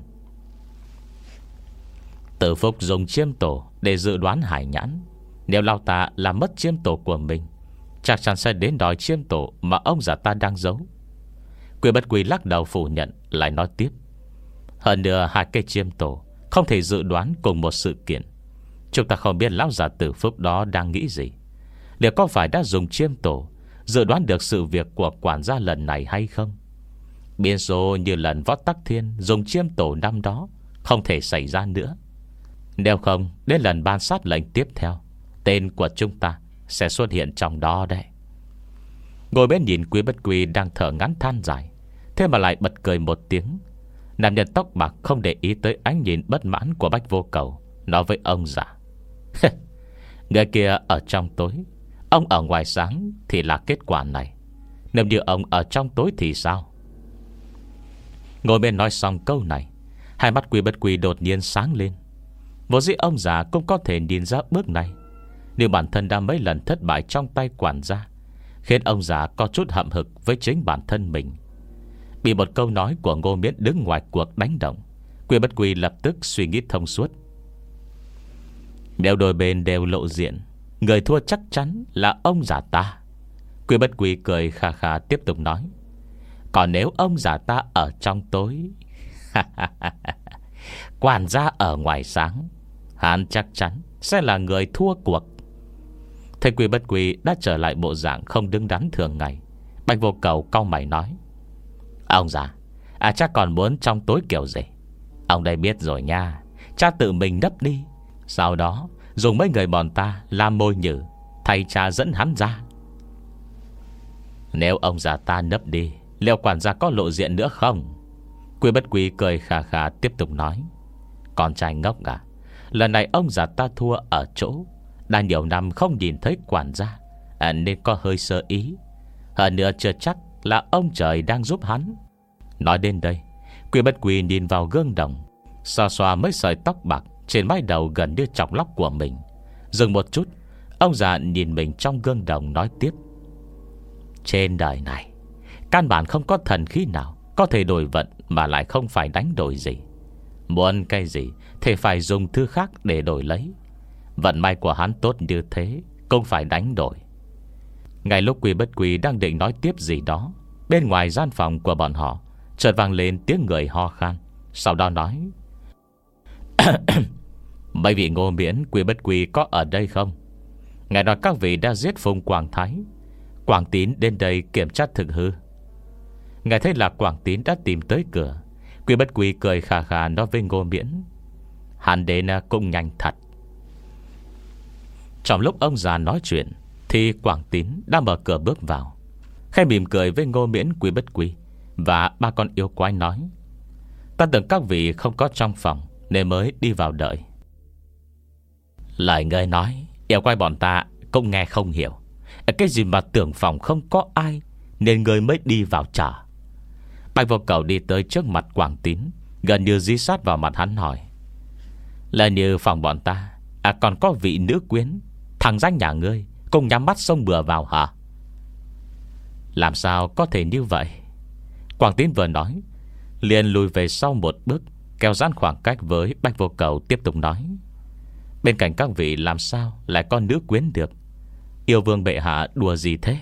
Tử Phúc dùng chiêm tổ để dự đoán hải nhãn. Nếu Lao Ta làm mất chiêm tổ của mình, chắc chắn sẽ đến đòi chiêm tổ mà ông già ta đang giấu. Quy Bất Quy lắc đầu phủ nhận, lại nói tiếp. Hơn nữa hai cây chiêm tổ không thể dự đoán cùng một sự kiện. Chúng ta không biết lão già Tử Phúc đó đang nghĩ gì. Liệu có phải đã dùng chiêm tổ dự đoán được sự việc của quản gia lần này hay không? Biến số như lần Võ Tắc Thiên dùng chiêm tổ năm đó không thể xảy ra nữa. Nếu không, đến lần ban sát lệnh tiếp theo, tên của chúng ta sẽ xuất hiện trong đó đấy. Ngồi bên nhìn Quý Bất Quy đang thở ngắn than dài, thế mà lại bật cười một tiếng. Nam nhân tóc bạc không để ý tới ánh nhìn bất mãn của Bách Vô Cầu, nói với ông già. Người kia ở trong tối, ông ở ngoài sáng thì là kết quả này. Nếu như ông ở trong tối thì sao? Ngồi bên nói xong câu này, hai mắt Quý Bất Quy đột nhiên sáng lên. Vô dĩ ông già cũng có thể nhìn ra bước này. Nếu bản thân đã mấy lần thất bại trong tay quản gia, khiến ông già có chút hậm hực với chính bản thân mình. Bị một câu nói của Ngô Miễn đứng ngoài cuộc đánh động, Quy Bất Quy lập tức suy nghĩ thông suốt. Nếu đôi bên đều lộ diện, người thua chắc chắn là ông già ta. Quy Bất Quy cười khà khà tiếp tục nói. Còn nếu ông già ta ở trong tối, quản gia ở ngoài sáng, hắn chắc chắn sẽ là người thua cuộc. Thấy Quy Bất Quy đã trở lại bộ dạng không đứng đắn thường ngày, Bạch Vô Cầu cau mày nói. Ông già, à chắc còn muốn trong tối kiểu gì? Ông đây biết rồi nha. Cha tự mình nấp đi, sau đó dùng mấy người bọn ta làm môi nhử, thay cha dẫn hắn ra. Nếu ông già ta nấp đi, liệu quản gia có lộ diện nữa không? Quy Bất Quy cười khà khà tiếp tục nói. Con trai ngốc à, lần này ông già ta thua ở chỗ đã nhiều năm không nhìn thấy quản gia, à, nên có hơi sơ ý. Hơn nữa chưa chắc là ông trời đang giúp hắn. Nói đến đây, Quy Bất Quy nhìn vào gương đồng, xoa xoa mấy sợi tóc bạc trên mái đầu gần như chọc lóc của mình. Dừng một chút, ông già nhìn mình trong gương đồng nói tiếp. Trên đời này, căn bản không có thần khí nào có thể đổi vận mà lại không phải đánh đổi gì. Muốn cái gì thì phải dùng thứ khác để đổi lấy. Vận may của hắn tốt như thế cũng phải đánh đổi. Ngay lúc Quy Bất Quy đang định nói tiếp gì đó, bên ngoài gian phòng của bọn họ chợt vang lên tiếng người ho khan. Sau đó nói. Mấy vị Ngô Miễn, Quy Bất Quy có ở đây không? Ngài nói các vị đã giết Phùng Quảng Thái. Quảng Tín đến đây kiểm tra thực hư. Nghe thấy là Quảng Tín đã tìm tới cửa, Quy Bất Quy cười khà khà nói với Ngô Miễn: Hắn đến cũng nhanh thật. Trong lúc ông già nói chuyện thì Quảng Tín đã mở cửa bước vào, khẽ mỉm cười với Ngô Miễn, Quy Bất Quy và ba con yêu quái nói: Ta tưởng các vị không có trong phòng nên mới đi vào đợi. Lời ngươi nói yêu quái bọn ta cũng nghe không hiểu. Cái gì mà tưởng phòng không có ai nên ngươi mới đi vào chờ. Bạch Vô Cầu đi tới trước mặt Quảng Tín, gần như dí sát vào mặt hắn hỏi: Là như phòng bọn ta à, còn có vị nữ quyến thằng danh nhà ngươi cùng nhắm mắt xông bừa vào hả? Làm sao có thể như vậy? Quảng Tín vừa nói liền lùi về sau một bước, kéo giãn khoảng cách với Bạch Vô Cầu, tiếp tục nói: Bên cạnh các vị làm sao lại có nữ quyến được? Yêu vương bệ hạ đùa gì thế?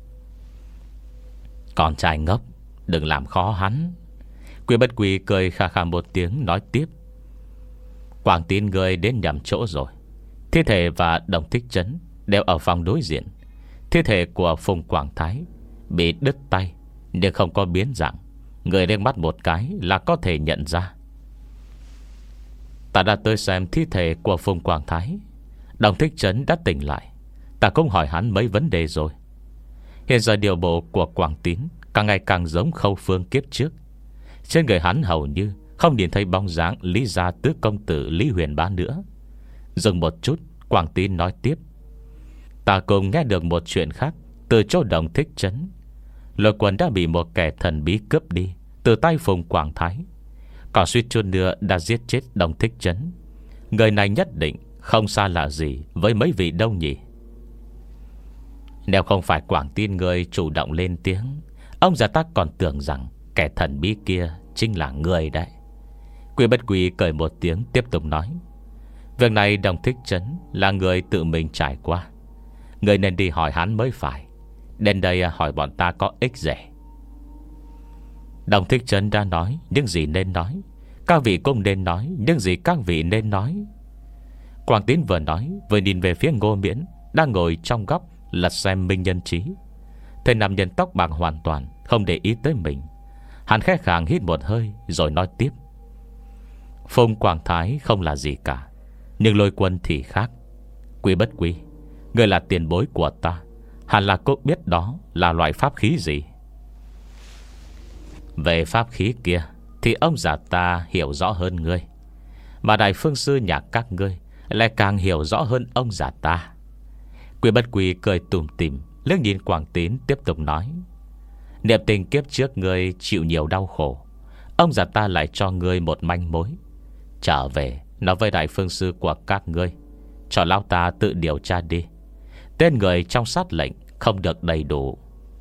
Con trai ngốc, đừng làm khó hắn. Quy Bất Quy cười khà khà một tiếng nói tiếp: Quảng Tín người đến nhầm chỗ rồi. Thi thể và Đồng Thích Trấn đều ở phòng đối diện. Thi thể của Phùng Quảng Thái bị đứt tay nhưng không có biến dạng, người lên mắt một cái là có thể nhận ra. Ta đã tới xem thi thể của Phùng Quảng Thái. Đồng Thích Trấn đã tỉnh lại. Ta cũng hỏi hắn mấy vấn đề rồi. Hiện giờ điều bộ của Quảng Tín càng ngày càng giống Khâu Phương kiếp trước. Trên người hắn hầu như không nhìn thấy bóng dáng Lý gia tứ công tử Lý Huyền Bá nữa. Dừng một chút, Quảng Tín nói tiếp: Ta cùng nghe được một chuyện khác từ chỗ Đồng Thích Trấn. Lôi Quân đã bị một kẻ thần bí cướp đi từ tay Phùng Quảng Thái, còn suýt chút nữa đã giết chết Đồng Thích Trấn. Người này nhất định không xa lạ gì với mấy vị đâu nhỉ? Nếu không phải Quảng Tín người chủ động lên tiếng, ông già ta còn tưởng rằng kẻ thần bí kia chính là người đấy. Quy Bất Quy cười một tiếng tiếp tục nói: Việc này Đồng Thích Trấn là người tự mình trải qua, người nên đi hỏi hắn mới phải. Đến đây hỏi bọn ta có ích gì? Đồng Thích Trấn đã nói những gì nên nói, các vị cũng nên nói những gì các vị nên nói. Quảng Tín vừa nói vừa nhìn về phía Ngô Miễn đang ngồi trong góc lật xem Minh Nhân Chí. Thấy nam nhân tóc bạc hoàn toàn không để ý tới mình. Hắn khẽ khàng hít một hơi rồi nói tiếp: Phùng Quảng Thái không là gì cả, nhưng Lôi Quân thì khác. Quy Bất Quy, người là tiền bối của ta, hẳn là cũng biết đó là loại pháp khí gì. Về pháp khí kia thì ông già ta hiểu rõ hơn ngươi, mà Đại Phương Sư nhà các ngươi lại càng hiểu rõ hơn ông già ta. Quy Bất Quy cười tủm tỉm liếc nhìn Quảng Tín tiếp tục nói: Niệm tình kiếp trước ngươi chịu nhiều đau khổ, ông già ta lại cho ngươi một manh mối. Trở về nói với Đại Phương Sư của các ngươi, cho lão ta tự điều tra đi. Tên người trong sát lệnh không được đầy đủ.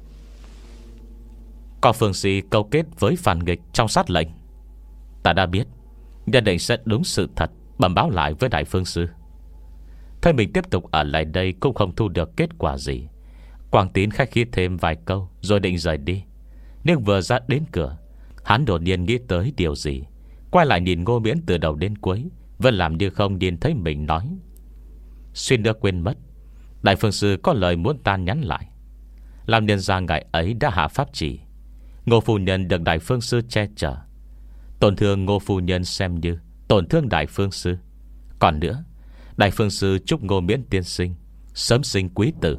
Có phương sĩ câu kết với phản nghịch trong sát lệnh. Ta đã biết, nhất định sẽ đúng sự thật bẩm báo lại với Đại Phương Sư. Thấy mình tiếp tục ở lại đây cũng không thu được kết quả gì, Quảng Tín khách khí thêm vài câu rồi định rời đi. Nhưng vừa ra đến cửa, hắn đột nhiên nghĩ tới điều gì, quay lại nhìn Ngô Miễn từ đầu đến cuối, vẫn làm như không nhìn thấy mình, nói: Xuyên nữa quên mất, Đại Phương Sư có lời muốn ta nhắn lại. Làm nhân ra ngày ấy đã hạ pháp chỉ, Ngô phu nhân được Đại Phương Sư che chở. Tổn thương Ngô phu nhân xem như tổn thương Đại Phương Sư. Còn nữa, Đại Phương Sư chúc Ngô Miễn tiên sinh sớm sinh quý tử.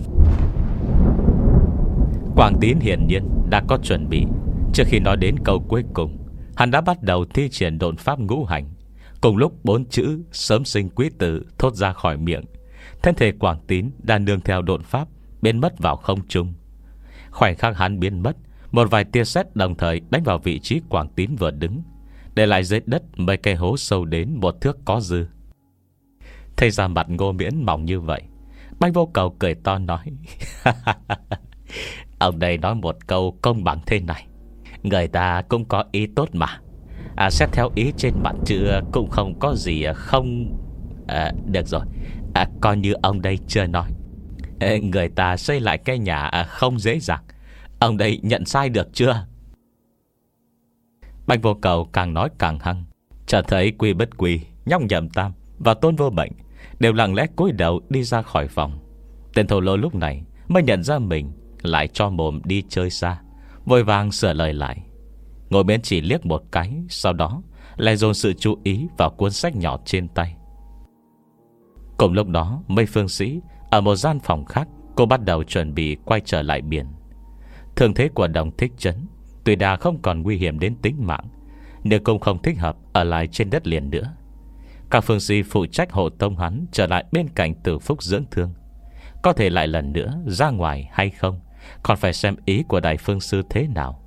Quảng Tín hiển nhiên đã có chuẩn bị. Trước khi nói đến câu cuối cùng, hắn đã bắt đầu thi triển độn pháp ngũ hành. Cùng lúc bốn chữ sớm sinh quý tử thốt ra khỏi miệng, thân thể Quảng Tín đã nương theo độn pháp biến mất vào không trung. Khoảnh khắc hắn biến mất, một vài tia sét đồng thời đánh vào vị trí Quảng Tín vừa đứng, để lại dưới đất mấy cây hố sâu đến một thước có dư. Thấy ra mặt Ngô Miễn mỏng như vậy, Bạch Vô Cầu cười to nói: Ông đây nói một câu công bằng thế này, người ta cũng có ý tốt mà. À, xét theo ý trên mặt chữ cũng không có gì không... À, được rồi, à, coi như ông đây chưa nói. à, Người ta xây lại cái nhà à, không dễ dàng. Ông đây nhận sai được chưa? Bạch Vô Cầu càng nói càng hăng. Chợt thấy Quy Bất Quy, Nhong Nhậm Tam và Tôn Vô Bệnh đều lặng lẽ cúi đầu đi ra khỏi phòng. Tên thổ lỗ lúc này mới nhận ra mình lại cho mồm đi chơi xa, vội vàng sửa lời lại. Ngô Miễn chỉ liếc một cái, sau đó lại dồn sự chú ý vào cuốn sách nhỏ trên tay. Cùng lúc đó, mấy phương sĩ ở một gian phòng khác, cô bắt đầu chuẩn bị quay trở lại biển. Thương thế của Đồng Thích Trấn tuy đã không còn nguy hiểm đến tính mạng, nhưng cũng không thích hợp ở lại trên đất liền nữa. Các phương sĩ phụ trách hộ tống hắn trở lại bên cạnh Từ Phúc dưỡng thương. Có thể lại lần nữa ra ngoài hay không, còn phải xem ý của đại phương sư thế nào.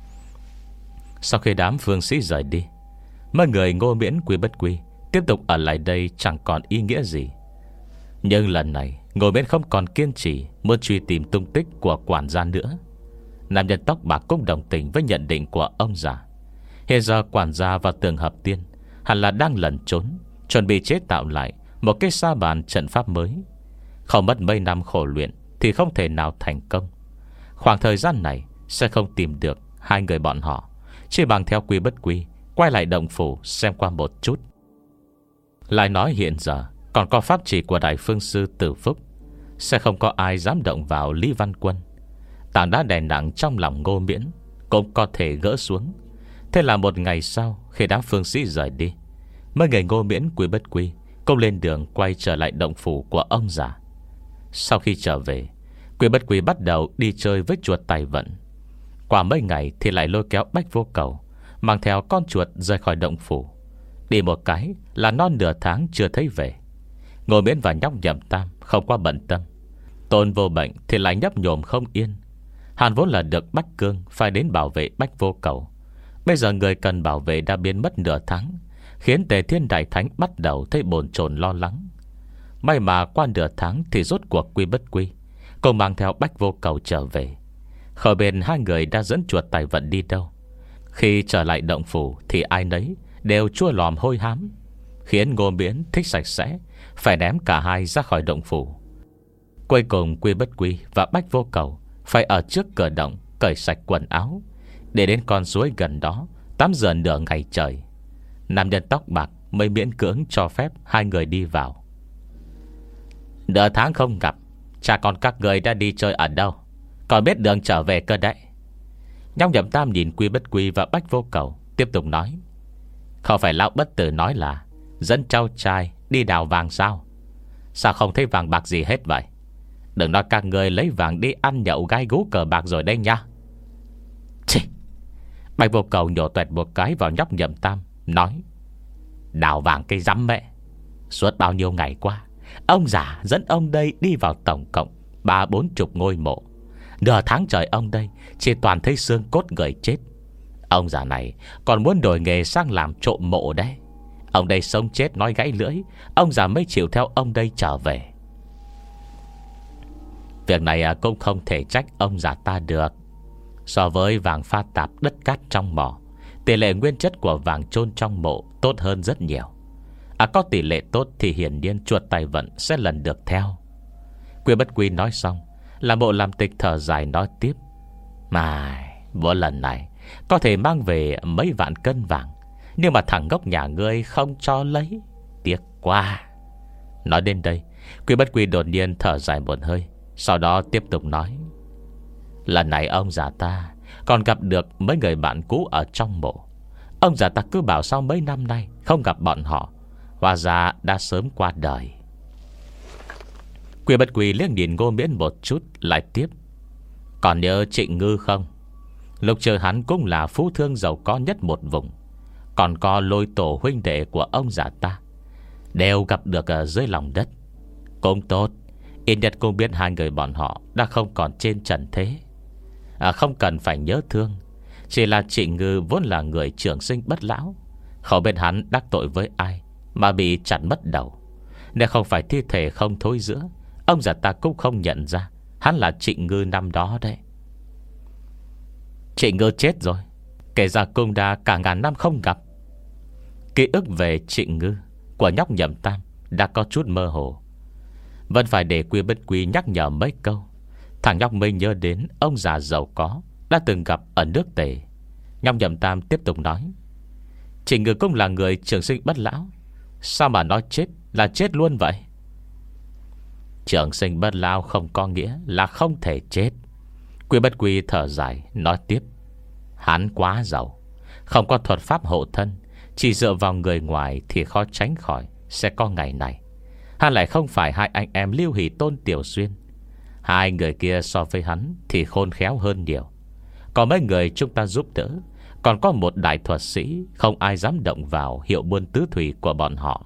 Sau khi đám phương sĩ rời đi, mấy người Ngô Miễn Quy Bất Quy tiếp tục ở lại đây chẳng còn ý nghĩa gì. Nhưng lần này Ngô Miễn không còn kiên trì muốn truy tìm tung tích của quản gia nữa. Nam nhân tóc bạc cũng đồng tình với nhận định của ông già. Hiện giờ quản gia và Tường Hợp Tiên hẳn là đang lẩn trốn, chuẩn bị chế tạo lại một cái sa bàn trận pháp mới. Không mất mấy năm khổ luyện thì không thể nào thành công. Khoảng thời gian này sẽ không tìm được hai người bọn họ, chỉ bằng theo Quy Bất Quy quay lại động phủ xem qua một chút. Lại nói hiện giờ còn có pháp chỉ của đại phương sư Tử Phúc, sẽ không có ai dám động vào Lý Văn Quân. Tảng đá đè nặng trong lòng Ngô Miễn cũng có thể gỡ xuống. Thế là một ngày sau, khi đám phương sĩ rời đi, mấy người Ngô Miễn Quy Bất Quy cũng lên đường quay trở lại động phủ của ông già. Sau khi trở về, Quy Bất Quy bắt đầu đi chơi với chuột tài vận. Qua mấy ngày thì lại lôi kéo Bách Vô Cầu, mang theo con chuột rời khỏi động phủ. Đi một cái là non nửa tháng chưa thấy về. Ngô Miễn và nhóc Nhậm Tam không quá bận tâm. Tôn Vô Bệnh thì lại nhấp nhổm không yên. Hắn vốn là được Bách Cương phải đến bảo vệ Bách Vô Cầu. Bây giờ người cần bảo vệ đã biến mất nửa tháng, khiến Tề Thiên Đại Thánh bắt đầu thấy bồn chồn lo lắng. May mà qua nửa tháng thì rốt cuộc Quy Bất Quy cùng mang theo Bách Vô Cầu trở về. Khỏi bên hai người đã dẫn chuột tài vận đi đâu. Khi trở lại động phủ thì ai nấy đều chua lòm hôi hám, khiến Ngô Miễn thích sạch sẽ, phải ném cả hai ra khỏi động phủ. Cuối cùng Quy Bất Quy và Bách Vô Cầu phải ở trước cửa động cởi sạch quần áo, để đến con suối gần đó tắm rửa nửa ngày trời. Nam nhân tóc bạc mới miễn cưỡng cho phép hai người đi vào. Nửa tháng không gặp, cha con các người đã đi chơi ở đâu, còn biết đường trở về cơ đấy. Nhóc Nhậm Tam nhìn Quy Bất Quy và Bách Vô Cầu, tiếp tục nói: Không phải lão bất tử nói là dẫn cháu trai đi đào vàng sao? Sao không thấy vàng bạc gì hết vậy? Đừng nói các người lấy vàng đi ăn nhậu gai gú cờ bạc rồi đây nha. Chì! Bạch Vô Cầu nhổ tuẹt một cái vào nhóc Nhậm Tam, nói: Đào vàng cây rắm mẹ. Suốt bao nhiêu ngày qua, ông già dẫn ông đây đi vào tổng cộng ba bốn chục ngôi mộ. Nửa tháng trời ông đây chỉ toàn thấy xương cốt người chết. Ông già này còn muốn đổi nghề sang làm trộm mộ đấy. Ông đây sống chết nói gãy lưỡi, ông già mới chịu theo ông đây trở về. Việc này cũng không thể trách ông già ta được. So với vàng pha tạp đất cát trong mỏ, tỷ lệ nguyên chất của vàng chôn trong mộ tốt hơn rất nhiều. À, có tỷ lệ tốt thì hiển nhiên chuột tài vận sẽ lần được theo. Quy Bất Quy nói xong, là Mộ Làm Tịch thở dài nói tiếp: Mà mỗi lần này có thể mang về mấy vạn cân vàng, nhưng mà thằng ngốc nhà ngươi không cho lấy, tiếc quá. Nói đến đây, Quy Bất Quy đột nhiên thở dài một hơi, sau đó tiếp tục nói: Lần này ông già ta còn gặp được mấy người bạn cũ ở trong mộ. Ông già ta cứ bảo sao mấy năm nay không gặp bọn họ, hóa ra đã sớm qua đời. Quy Bất Quy liếc nhìn Ngô Miễn một chút, lại tiếp: Còn nhớ Trịnh Ngư không? Lúc chơi hắn cũng là phú thương giàu có nhất một vùng. Còn có Lôi Tổ huynh đệ của ông già ta đều gặp được ở dưới lòng đất. Cũng tốt, ít nhất cũng biết hai người bọn họ đã không còn trên trần thế. à, Không cần phải nhớ thương, chỉ là Trịnh Ngư vốn là người trường sinh bất lão, không biết hắn đắc tội với ai mà bị chặt mất đầu. Nếu không phải thi thể không thối rữa, ông già ta cũng không nhận ra hắn là Trịnh Ngư năm đó đấy. Trịnh Ngư chết rồi, kể ra cũng đã cả ngàn năm không gặp. Ký ức về Trịnh Ngư của nhóc Nhậm Tam đã có chút mơ hồ, vẫn phải để Quy Bất Quy nhắc nhở mấy câu. Thằng nhóc mới nhớ đến ông già giàu có đã từng gặp ở nước Tề. Nhóc Nhậm Tam tiếp tục nói: Trịnh Ngư cũng là người trường sinh bất lão, sao mà nói chết là chết luôn vậy? Trường sinh bất lão không có nghĩa là không thể chết. Quy Bất Quy thở dài nói tiếp: Hắn quá giàu, không có thuật pháp hộ thân, chỉ dựa vào người ngoài thì khó tránh khỏi sẽ có ngày này. Hắn lại không phải hai anh em Lưu Hỷ Tôn Tiểu Xuyên. Hai người kia so với hắn thì khôn khéo hơn nhiều. Còn mấy người chúng ta giúp đỡ, còn có một đại thuật sĩ, không ai dám động vào hiệu buôn tứ thủy của bọn họ.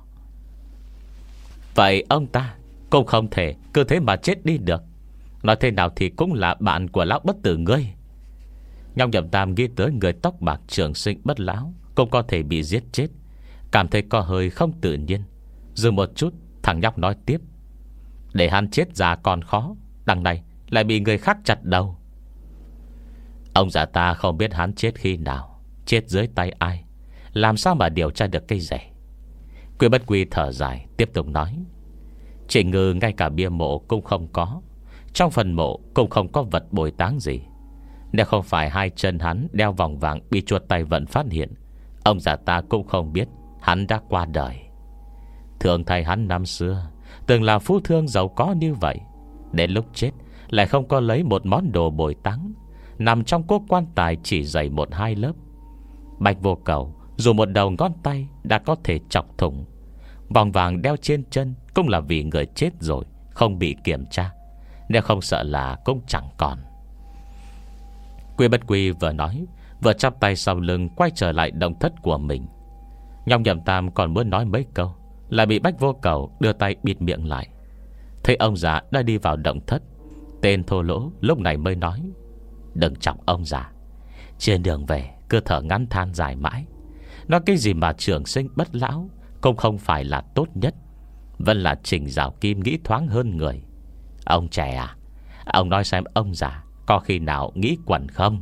Vậy ông ta cũng không thể cứ thế mà chết đi được. Nói thế nào thì cũng là bạn của lão bất tử ngươi. Nhong Nhậm Tam nghĩ tới người tóc bạc trường sinh bất lão cũng có thể bị giết chết, cảm thấy có hơi không tự nhiên. Dừng một chút, thằng nhóc nói tiếp: Để hắn chết già còn khó, đằng này lại bị người khác chặt đầu. Ông già ta không biết hắn chết khi nào, chết dưới tay ai, làm sao mà điều tra được cái rẻ. Quy Bất Quy thở dài tiếp tục nói: Trịnh Ngư ngay cả bia mộ cũng không có, trong phần mộ cũng không có vật bồi táng gì. Nếu không phải hai chân hắn đeo vòng vàng bị chuột tay vận phát hiện, ông già ta cũng không biết hắn đã qua đời. Thường thầy hắn năm xưa từng là phú thương giàu có như vậy, đến lúc chết lại không có lấy một món đồ bồi táng, nằm trong cố quan tài chỉ dày một hai lớp. Bạch Vô Cầu dù một đầu ngón tay đã có thể chọc thủng. Vòng vàng đeo trên chân cũng là vì người chết rồi, không bị kiểm tra, nếu không sợ là cũng chẳng còn. Quy Bất Quy vừa nói, vừa chắp tay sau lưng quay trở lại động thất của mình. Nhong Nhậm Tam còn muốn nói mấy câu, lại bị Bạch Vô Cầu đưa tay bịt miệng lại. Thấy ông già đã đi vào động thất, tên thô lỗ lúc này mới nói: Đừng chọc ông già, trên đường về cứ thở ngắn than dài mãi, nói cái gì mà trường sinh bất lão cũng không phải là tốt nhất, vẫn là Trình Giảo Kim nghĩ thoáng hơn người. Ông trẻ à, ông nói xem ông già có khi nào nghĩ quẩn không?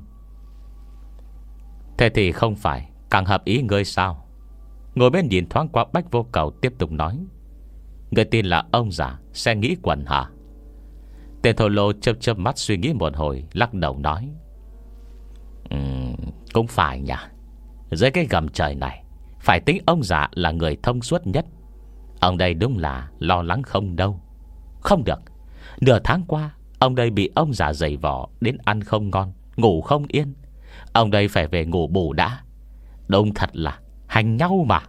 Thế thì không phải càng hợp ý ngươi sao? Ngồi bên nhìn thoáng qua Bách Vô Cầu tiếp tục nói: Ngươi tin là ông già sẽ nghĩ quẩn hả? Tên thổ lô chớp chớp mắt suy nghĩ một hồi, lắc đầu nói: um, Cũng phải nhỉ. Dưới cái gầm trời này, phải tính ông già là người thông suốt nhất. Ông đây đúng là lo lắng không đâu. Không được, nửa tháng qua ông đây bị ông già giày vò đến ăn không ngon, ngủ không yên. Ông đây phải về ngủ bù đã. Đúng thật là hành nhau mà.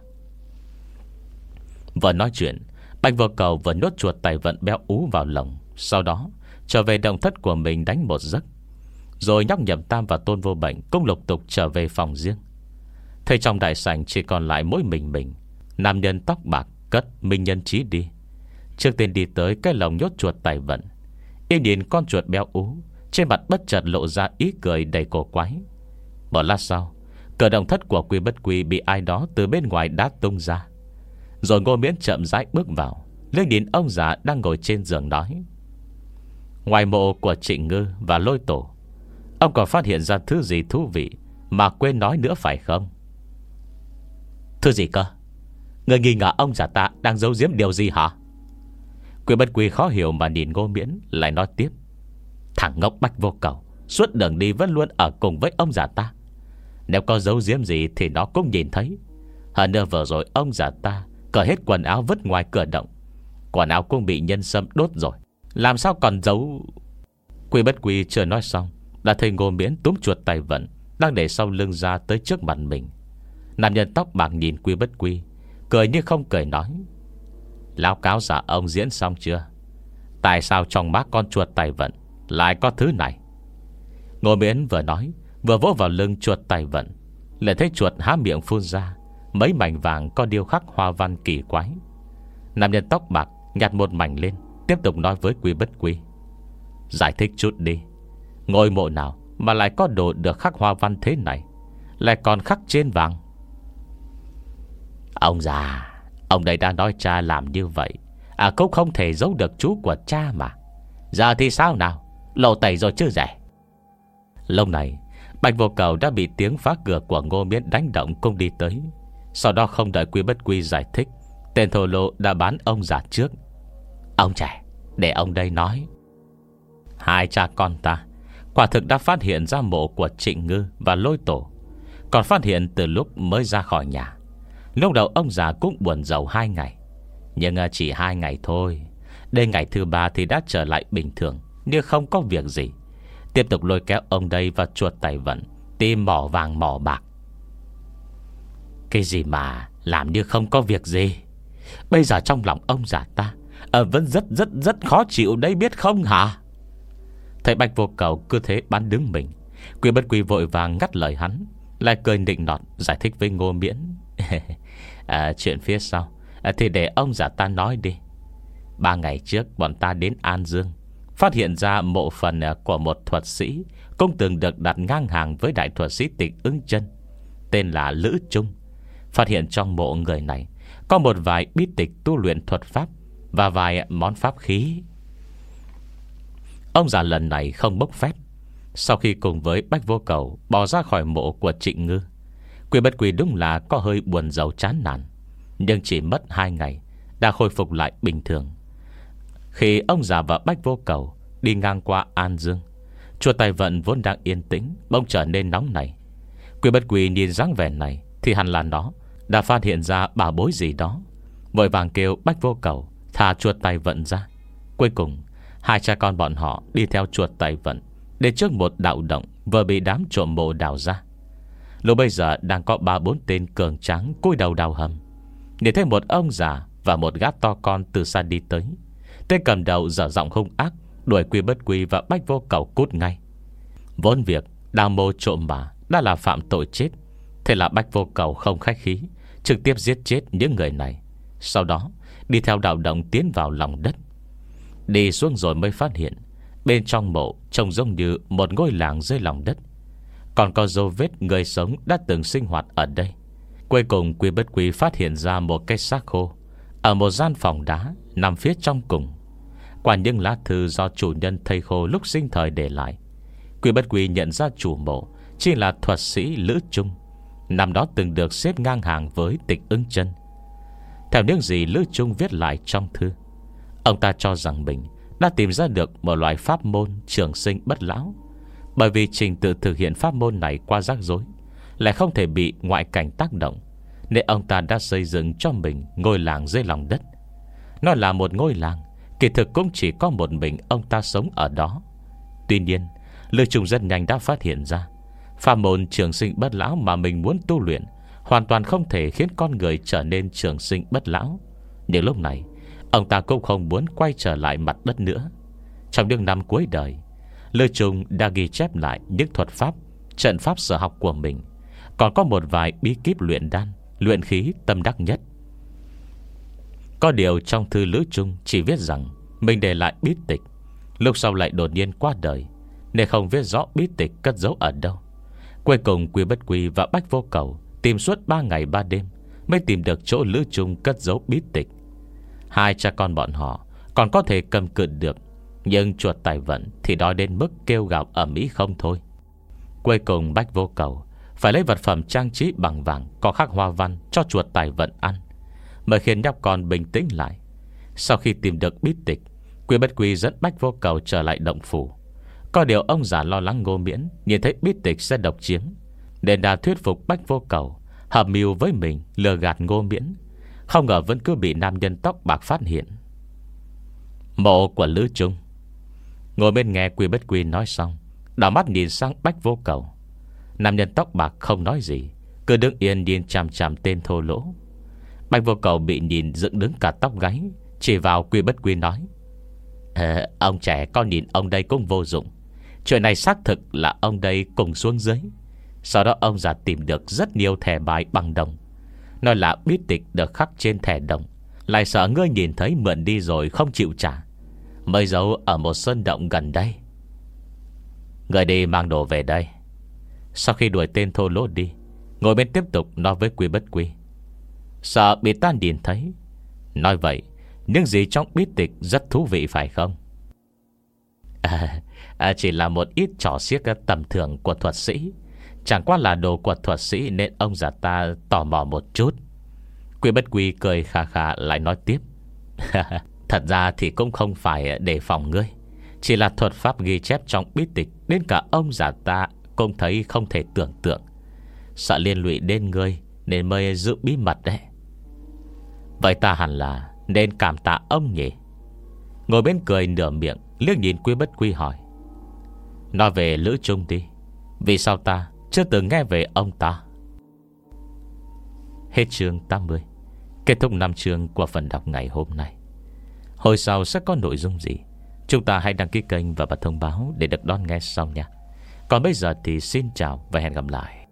Vừa nói chuyện, Bạch Vô Cầu vừa nuốt chuột tay vận béo ú vào lồng, sau đó trở về động thất của mình đánh một giấc. Rồi Nhóc Nhậm Tam và Tôn Vô Bệnh cũng lục tục trở về phòng riêng. Thấy trong đại sảnh chỉ còn lại mỗi mình mình, nam nhân tóc bạc cất Minh Nhân Trí đi. Trước tiên đi tới cái lồng nhốt chuột tài vận, y nhìn con chuột béo ú, trên mặt bất chợt lộ ra ý cười đầy cổ quái. Một lát sau, cửa động thất của Quy Bất Quy bị ai đó từ bên ngoài đá tung ra. Rồi Ngô Miễn chậm rãi bước vào, liếc nhìn ông già đang ngồi trên giường nói: Ngoài mộ của Trịnh Ngư và Lôi Tổ, ông còn phát hiện ra thứ gì thú vị mà quên nói nữa phải không? Thứ gì cơ? Người nghi ngờ ông già ta đang giấu giếm điều gì hả? Quy Bất Quy khó hiểu mà nhìn Ngô Miễn, lại nói tiếp: Thằng ngốc Bách Vô Cầu suốt đường đi vẫn luôn ở cùng với ông già ta. Nếu có giấu giếm gì thì nó cũng nhìn thấy. Hơn nữa vừa rồi ông già ta cởi hết quần áo vứt ngoài cửa động, quần áo cũng bị nhân sâm đốt rồi, làm sao còn giấu. Quy Bất Quy chưa nói xong, đã thấy Ngô Miễn túm chuột tay vận đang để sau lưng ra tới trước mặt mình. Nam nhân tóc bạc nhìn Quy Bất Quy, cười như không cười nói: Lão cáo giả ông diễn xong chưa? Tại sao trong mắt con chuột tay vận lại có thứ này? Ngô Miễn vừa nói vừa vỗ vào lưng chuột tay vận, lại thấy chuột há miệng phun ra mấy mảnh vàng có điêu khắc hoa văn kỳ quái. Nam nhân tóc bạc nhặt một mảnh lên, tiếp tục nói với Quy Bất Quy: Giải thích chút đi, ngôi mộ nào mà lại có đồ được khắc hoa văn thế này, lại còn khắc trên vàng? Ông già, ông đây đã nói cha làm như vậy, à cũng không thể giấu được chú của cha mà. Giờ thì sao nào, lộ tẩy rồi chứ rẻ. Lúc này Bạch Vô Cầu đã bị tiếng phá cửa của Ngô Miễn đánh động cũng đi tới. Sau đó không đợi Quy Bất Quy giải thích, tên thổ lộ đã bán ông già trước: Ông trẻ, để ông đây nói. Hai cha con ta quả thực đã phát hiện ra mộ của Trịnh Ngư và Lôi Tổ, còn phát hiện từ lúc mới ra khỏi nhà. Lúc đầu ông già cũng buồn rầu hai ngày, nhưng chỉ hai ngày thôi. Đến ngày thứ ba thì đã trở lại bình thường, như không có việc gì. tiếp tục lôi kéo ông đây và chuột tài vận tìm mỏ vàng mỏ bạc. Cái gì mà làm như không có việc gì? Bây giờ trong lòng ông già ta à, vẫn rất rất rất khó chịu đấy biết không hả? Thấy Bạch Vô Cầu cứ thế bán đứng mình, Quy Bất Quy vội vàng ngắt lời hắn, lại cười nịnh nọt giải thích với Ngô Miễn. à, Chuyện phía sau à, thì để ông già ta nói đi. Ba ngày trước bọn ta đến An Dương, phát hiện ra mộ phần của một thuật sĩ cũng từng được đặt ngang hàng với đại thuật sĩ Tịch Ưng Chân, tên là Lữ Trung. Phát hiện trong mộ người này có một vài bí tịch tu luyện thuật pháp và vài món pháp khí. Ông già lần này không bốc phét. Sau khi cùng với Bách Vô Cầu bỏ ra khỏi mộ của Trịnh Ngư, Quy Bất Quy đúng là có hơi buồn rầu chán nản, nhưng chỉ mất hai ngày đã khôi phục lại bình thường. Khi ông già và Bách Vô Cầu đi ngang qua An Dương, chùa Tài Vận vốn đang yên tĩnh bỗng trở nên nóng nảy. Quy Bất Quy nhìn dáng vẻ này thì hẳn là nó đã phát hiện ra bảo bối gì đó, vội vàng kêu Bách Vô Cầu thả chuột Tài Vận ra. Cuối cùng hai cha con bọn họ đi theo chuột Tài Vận đến trước một đạo động vừa bị đám trộm mộ đào ra. Lúc bây giờ đang có ba bốn tên cường tráng cúi đầu đào hầm. Nhìn thấy một ông già và một gã to con từ xa đi tới, tên cầm đầu dở giọng hung ác đuổi Quy Bất Quy và Bách Vô Cầu cút ngay. Vốn việc đào mộ trộm mà đã là phạm tội chết, thế là Bách Vô Cầu không khách khí, trực tiếp giết chết những người này. Sau đó đi theo đạo động tiến vào lòng đất. Đi xuống rồi mới phát hiện bên trong mộ trông giống như một ngôi làng dưới lòng đất, còn có dấu vết người sống đã từng sinh hoạt ở đây. Cuối cùng Quy Bất Quy phát hiện ra một cái xác khô ở một gian phòng đá nằm phía trong cùng. Qua những lá thư do chủ nhân thầy khô lúc sinh thời để lại, Quy Bất Quy nhận ra chủ mộ chỉ là thuật sĩ Lữ Trung, năm đó từng được xếp ngang hàng với Tịch Ưng Chân. Theo những gì Lữ Trung viết lại trong thư, ông ta cho rằng mình đã tìm ra được một loại pháp môn trường sinh bất lão. Bởi vì trình tự thực hiện pháp môn này qua rắc rối, lại không thể bị ngoại cảnh tác động, nên ông ta đã xây dựng cho mình ngôi làng dưới lòng đất. Nó là một ngôi làng, kỳ thực cũng chỉ có một mình ông ta sống ở đó. Tuy nhiên Lữ Trung rất nhanh đã phát hiện ra pháp môn trường sinh bất lão mà mình muốn tu luyện hoàn toàn không thể khiến con người trở nên trường sinh bất lão. Nhưng lúc này ông ta cũng không muốn quay trở lại mặt đất nữa. Trong những năm cuối đời, Lữ Trung đã ghi chép lại những thuật pháp, trận pháp sở học của mình, còn có một vài bí kíp luyện đan, luyện khí tâm đắc nhất. Có điều trong thư Lữ Trung chỉ viết rằng mình để lại bí tịch, lúc sau lại đột nhiên qua đời, nên không viết rõ bí tịch cất giấu ở đâu. Cuối cùng Quy Bất Quy và Bách Vô Cầu tìm suốt ba ngày ba đêm mới tìm được chỗ Lữ Trung cất giấu bí tịch. Hai cha con bọn họ còn có thể cầm cự được, nhưng chuột Tài Vận thì đói đến mức kêu gào ầm ĩ không thôi. Cuối cùng Bách Vô Cầu phải lấy vật phẩm trang trí bằng vàng có khắc hoa văn cho chuột Tài Vận ăn, mới khiến nhóc con bình tĩnh lại. Sau khi tìm được bí tịch, Quy Bất Quy dẫn Bách Vô Cầu trở lại động phủ. Có điều ông già lo lắng Ngô Miễn nhìn thấy bí tịch sẽ độc chiếm, nên đã thuyết phục Bách Vô Cầu hợp mưu với mình lừa gạt Ngô Miễn. Không ngờ vẫn cứ bị nam nhân tóc bạc phát hiện. Mộ của Lữ Trung. Ngồi bên nghe Quy Bất Quy nói xong, đảo mắt nhìn sang Bách Vô Cầu. Nam nhân tóc bạc không nói gì, cứ đứng yên nhìn chằm chằm tên thô lỗ. Bách Vô Cầu bị nhìn dựng đứng cả tóc gáy, chỉ vào Quy Bất Quy nói: à, Ông trẻ con nhìn ông đây cũng vô dụng. Chuyện này xác thực là ông đây cùng xuống dưới. Sau đó ông già tìm được rất nhiều thẻ bài bằng đồng, nói là bí tịch được khắc trên thẻ đồng, lại sợ ngươi nhìn thấy mượn đi rồi không chịu trả, mới giấu ở một sơn động gần đây. Người đi mang đồ về đây. Sau khi đuổi tên thô lỗ đi, ngồi bên tiếp tục nói với Quy Bất Quy: Sợ bị ta nhìn thấy. Nói vậy, những gì trong bí tịch rất thú vị phải không? À, à, chỉ là một ít trò xiếc tầm thường của thuật sĩ, chẳng qua là đồ của thuật sĩ nên ông già ta tò mò một chút. Quy Bất Quy cười khà khà lại nói tiếp: Thật ra thì cũng không phải để phòng ngươi, chỉ là thuật pháp ghi chép trong bí tịch đến cả ông già ta cũng thấy không thể tưởng tượng, sợ liên lụy đến ngươi nên mới giữ bí mật đấy. Vậy ta hẳn là nên cảm tạ ông nhỉ? Ngồi bên cười nửa miệng liếc nhìn Quy Bất Quy hỏi: Nói về Lữ Trung đi. Vì sao ta chưa từng nghe về ông ta? Hết chương tám mươi. Kết thúc năm chương của phần đọc ngày hôm nay. Hồi sau sẽ có nội dung gì, chúng ta hãy đăng ký kênh và bật thông báo để được đón nghe sau nha. Còn bây giờ thì xin chào và hẹn gặp lại.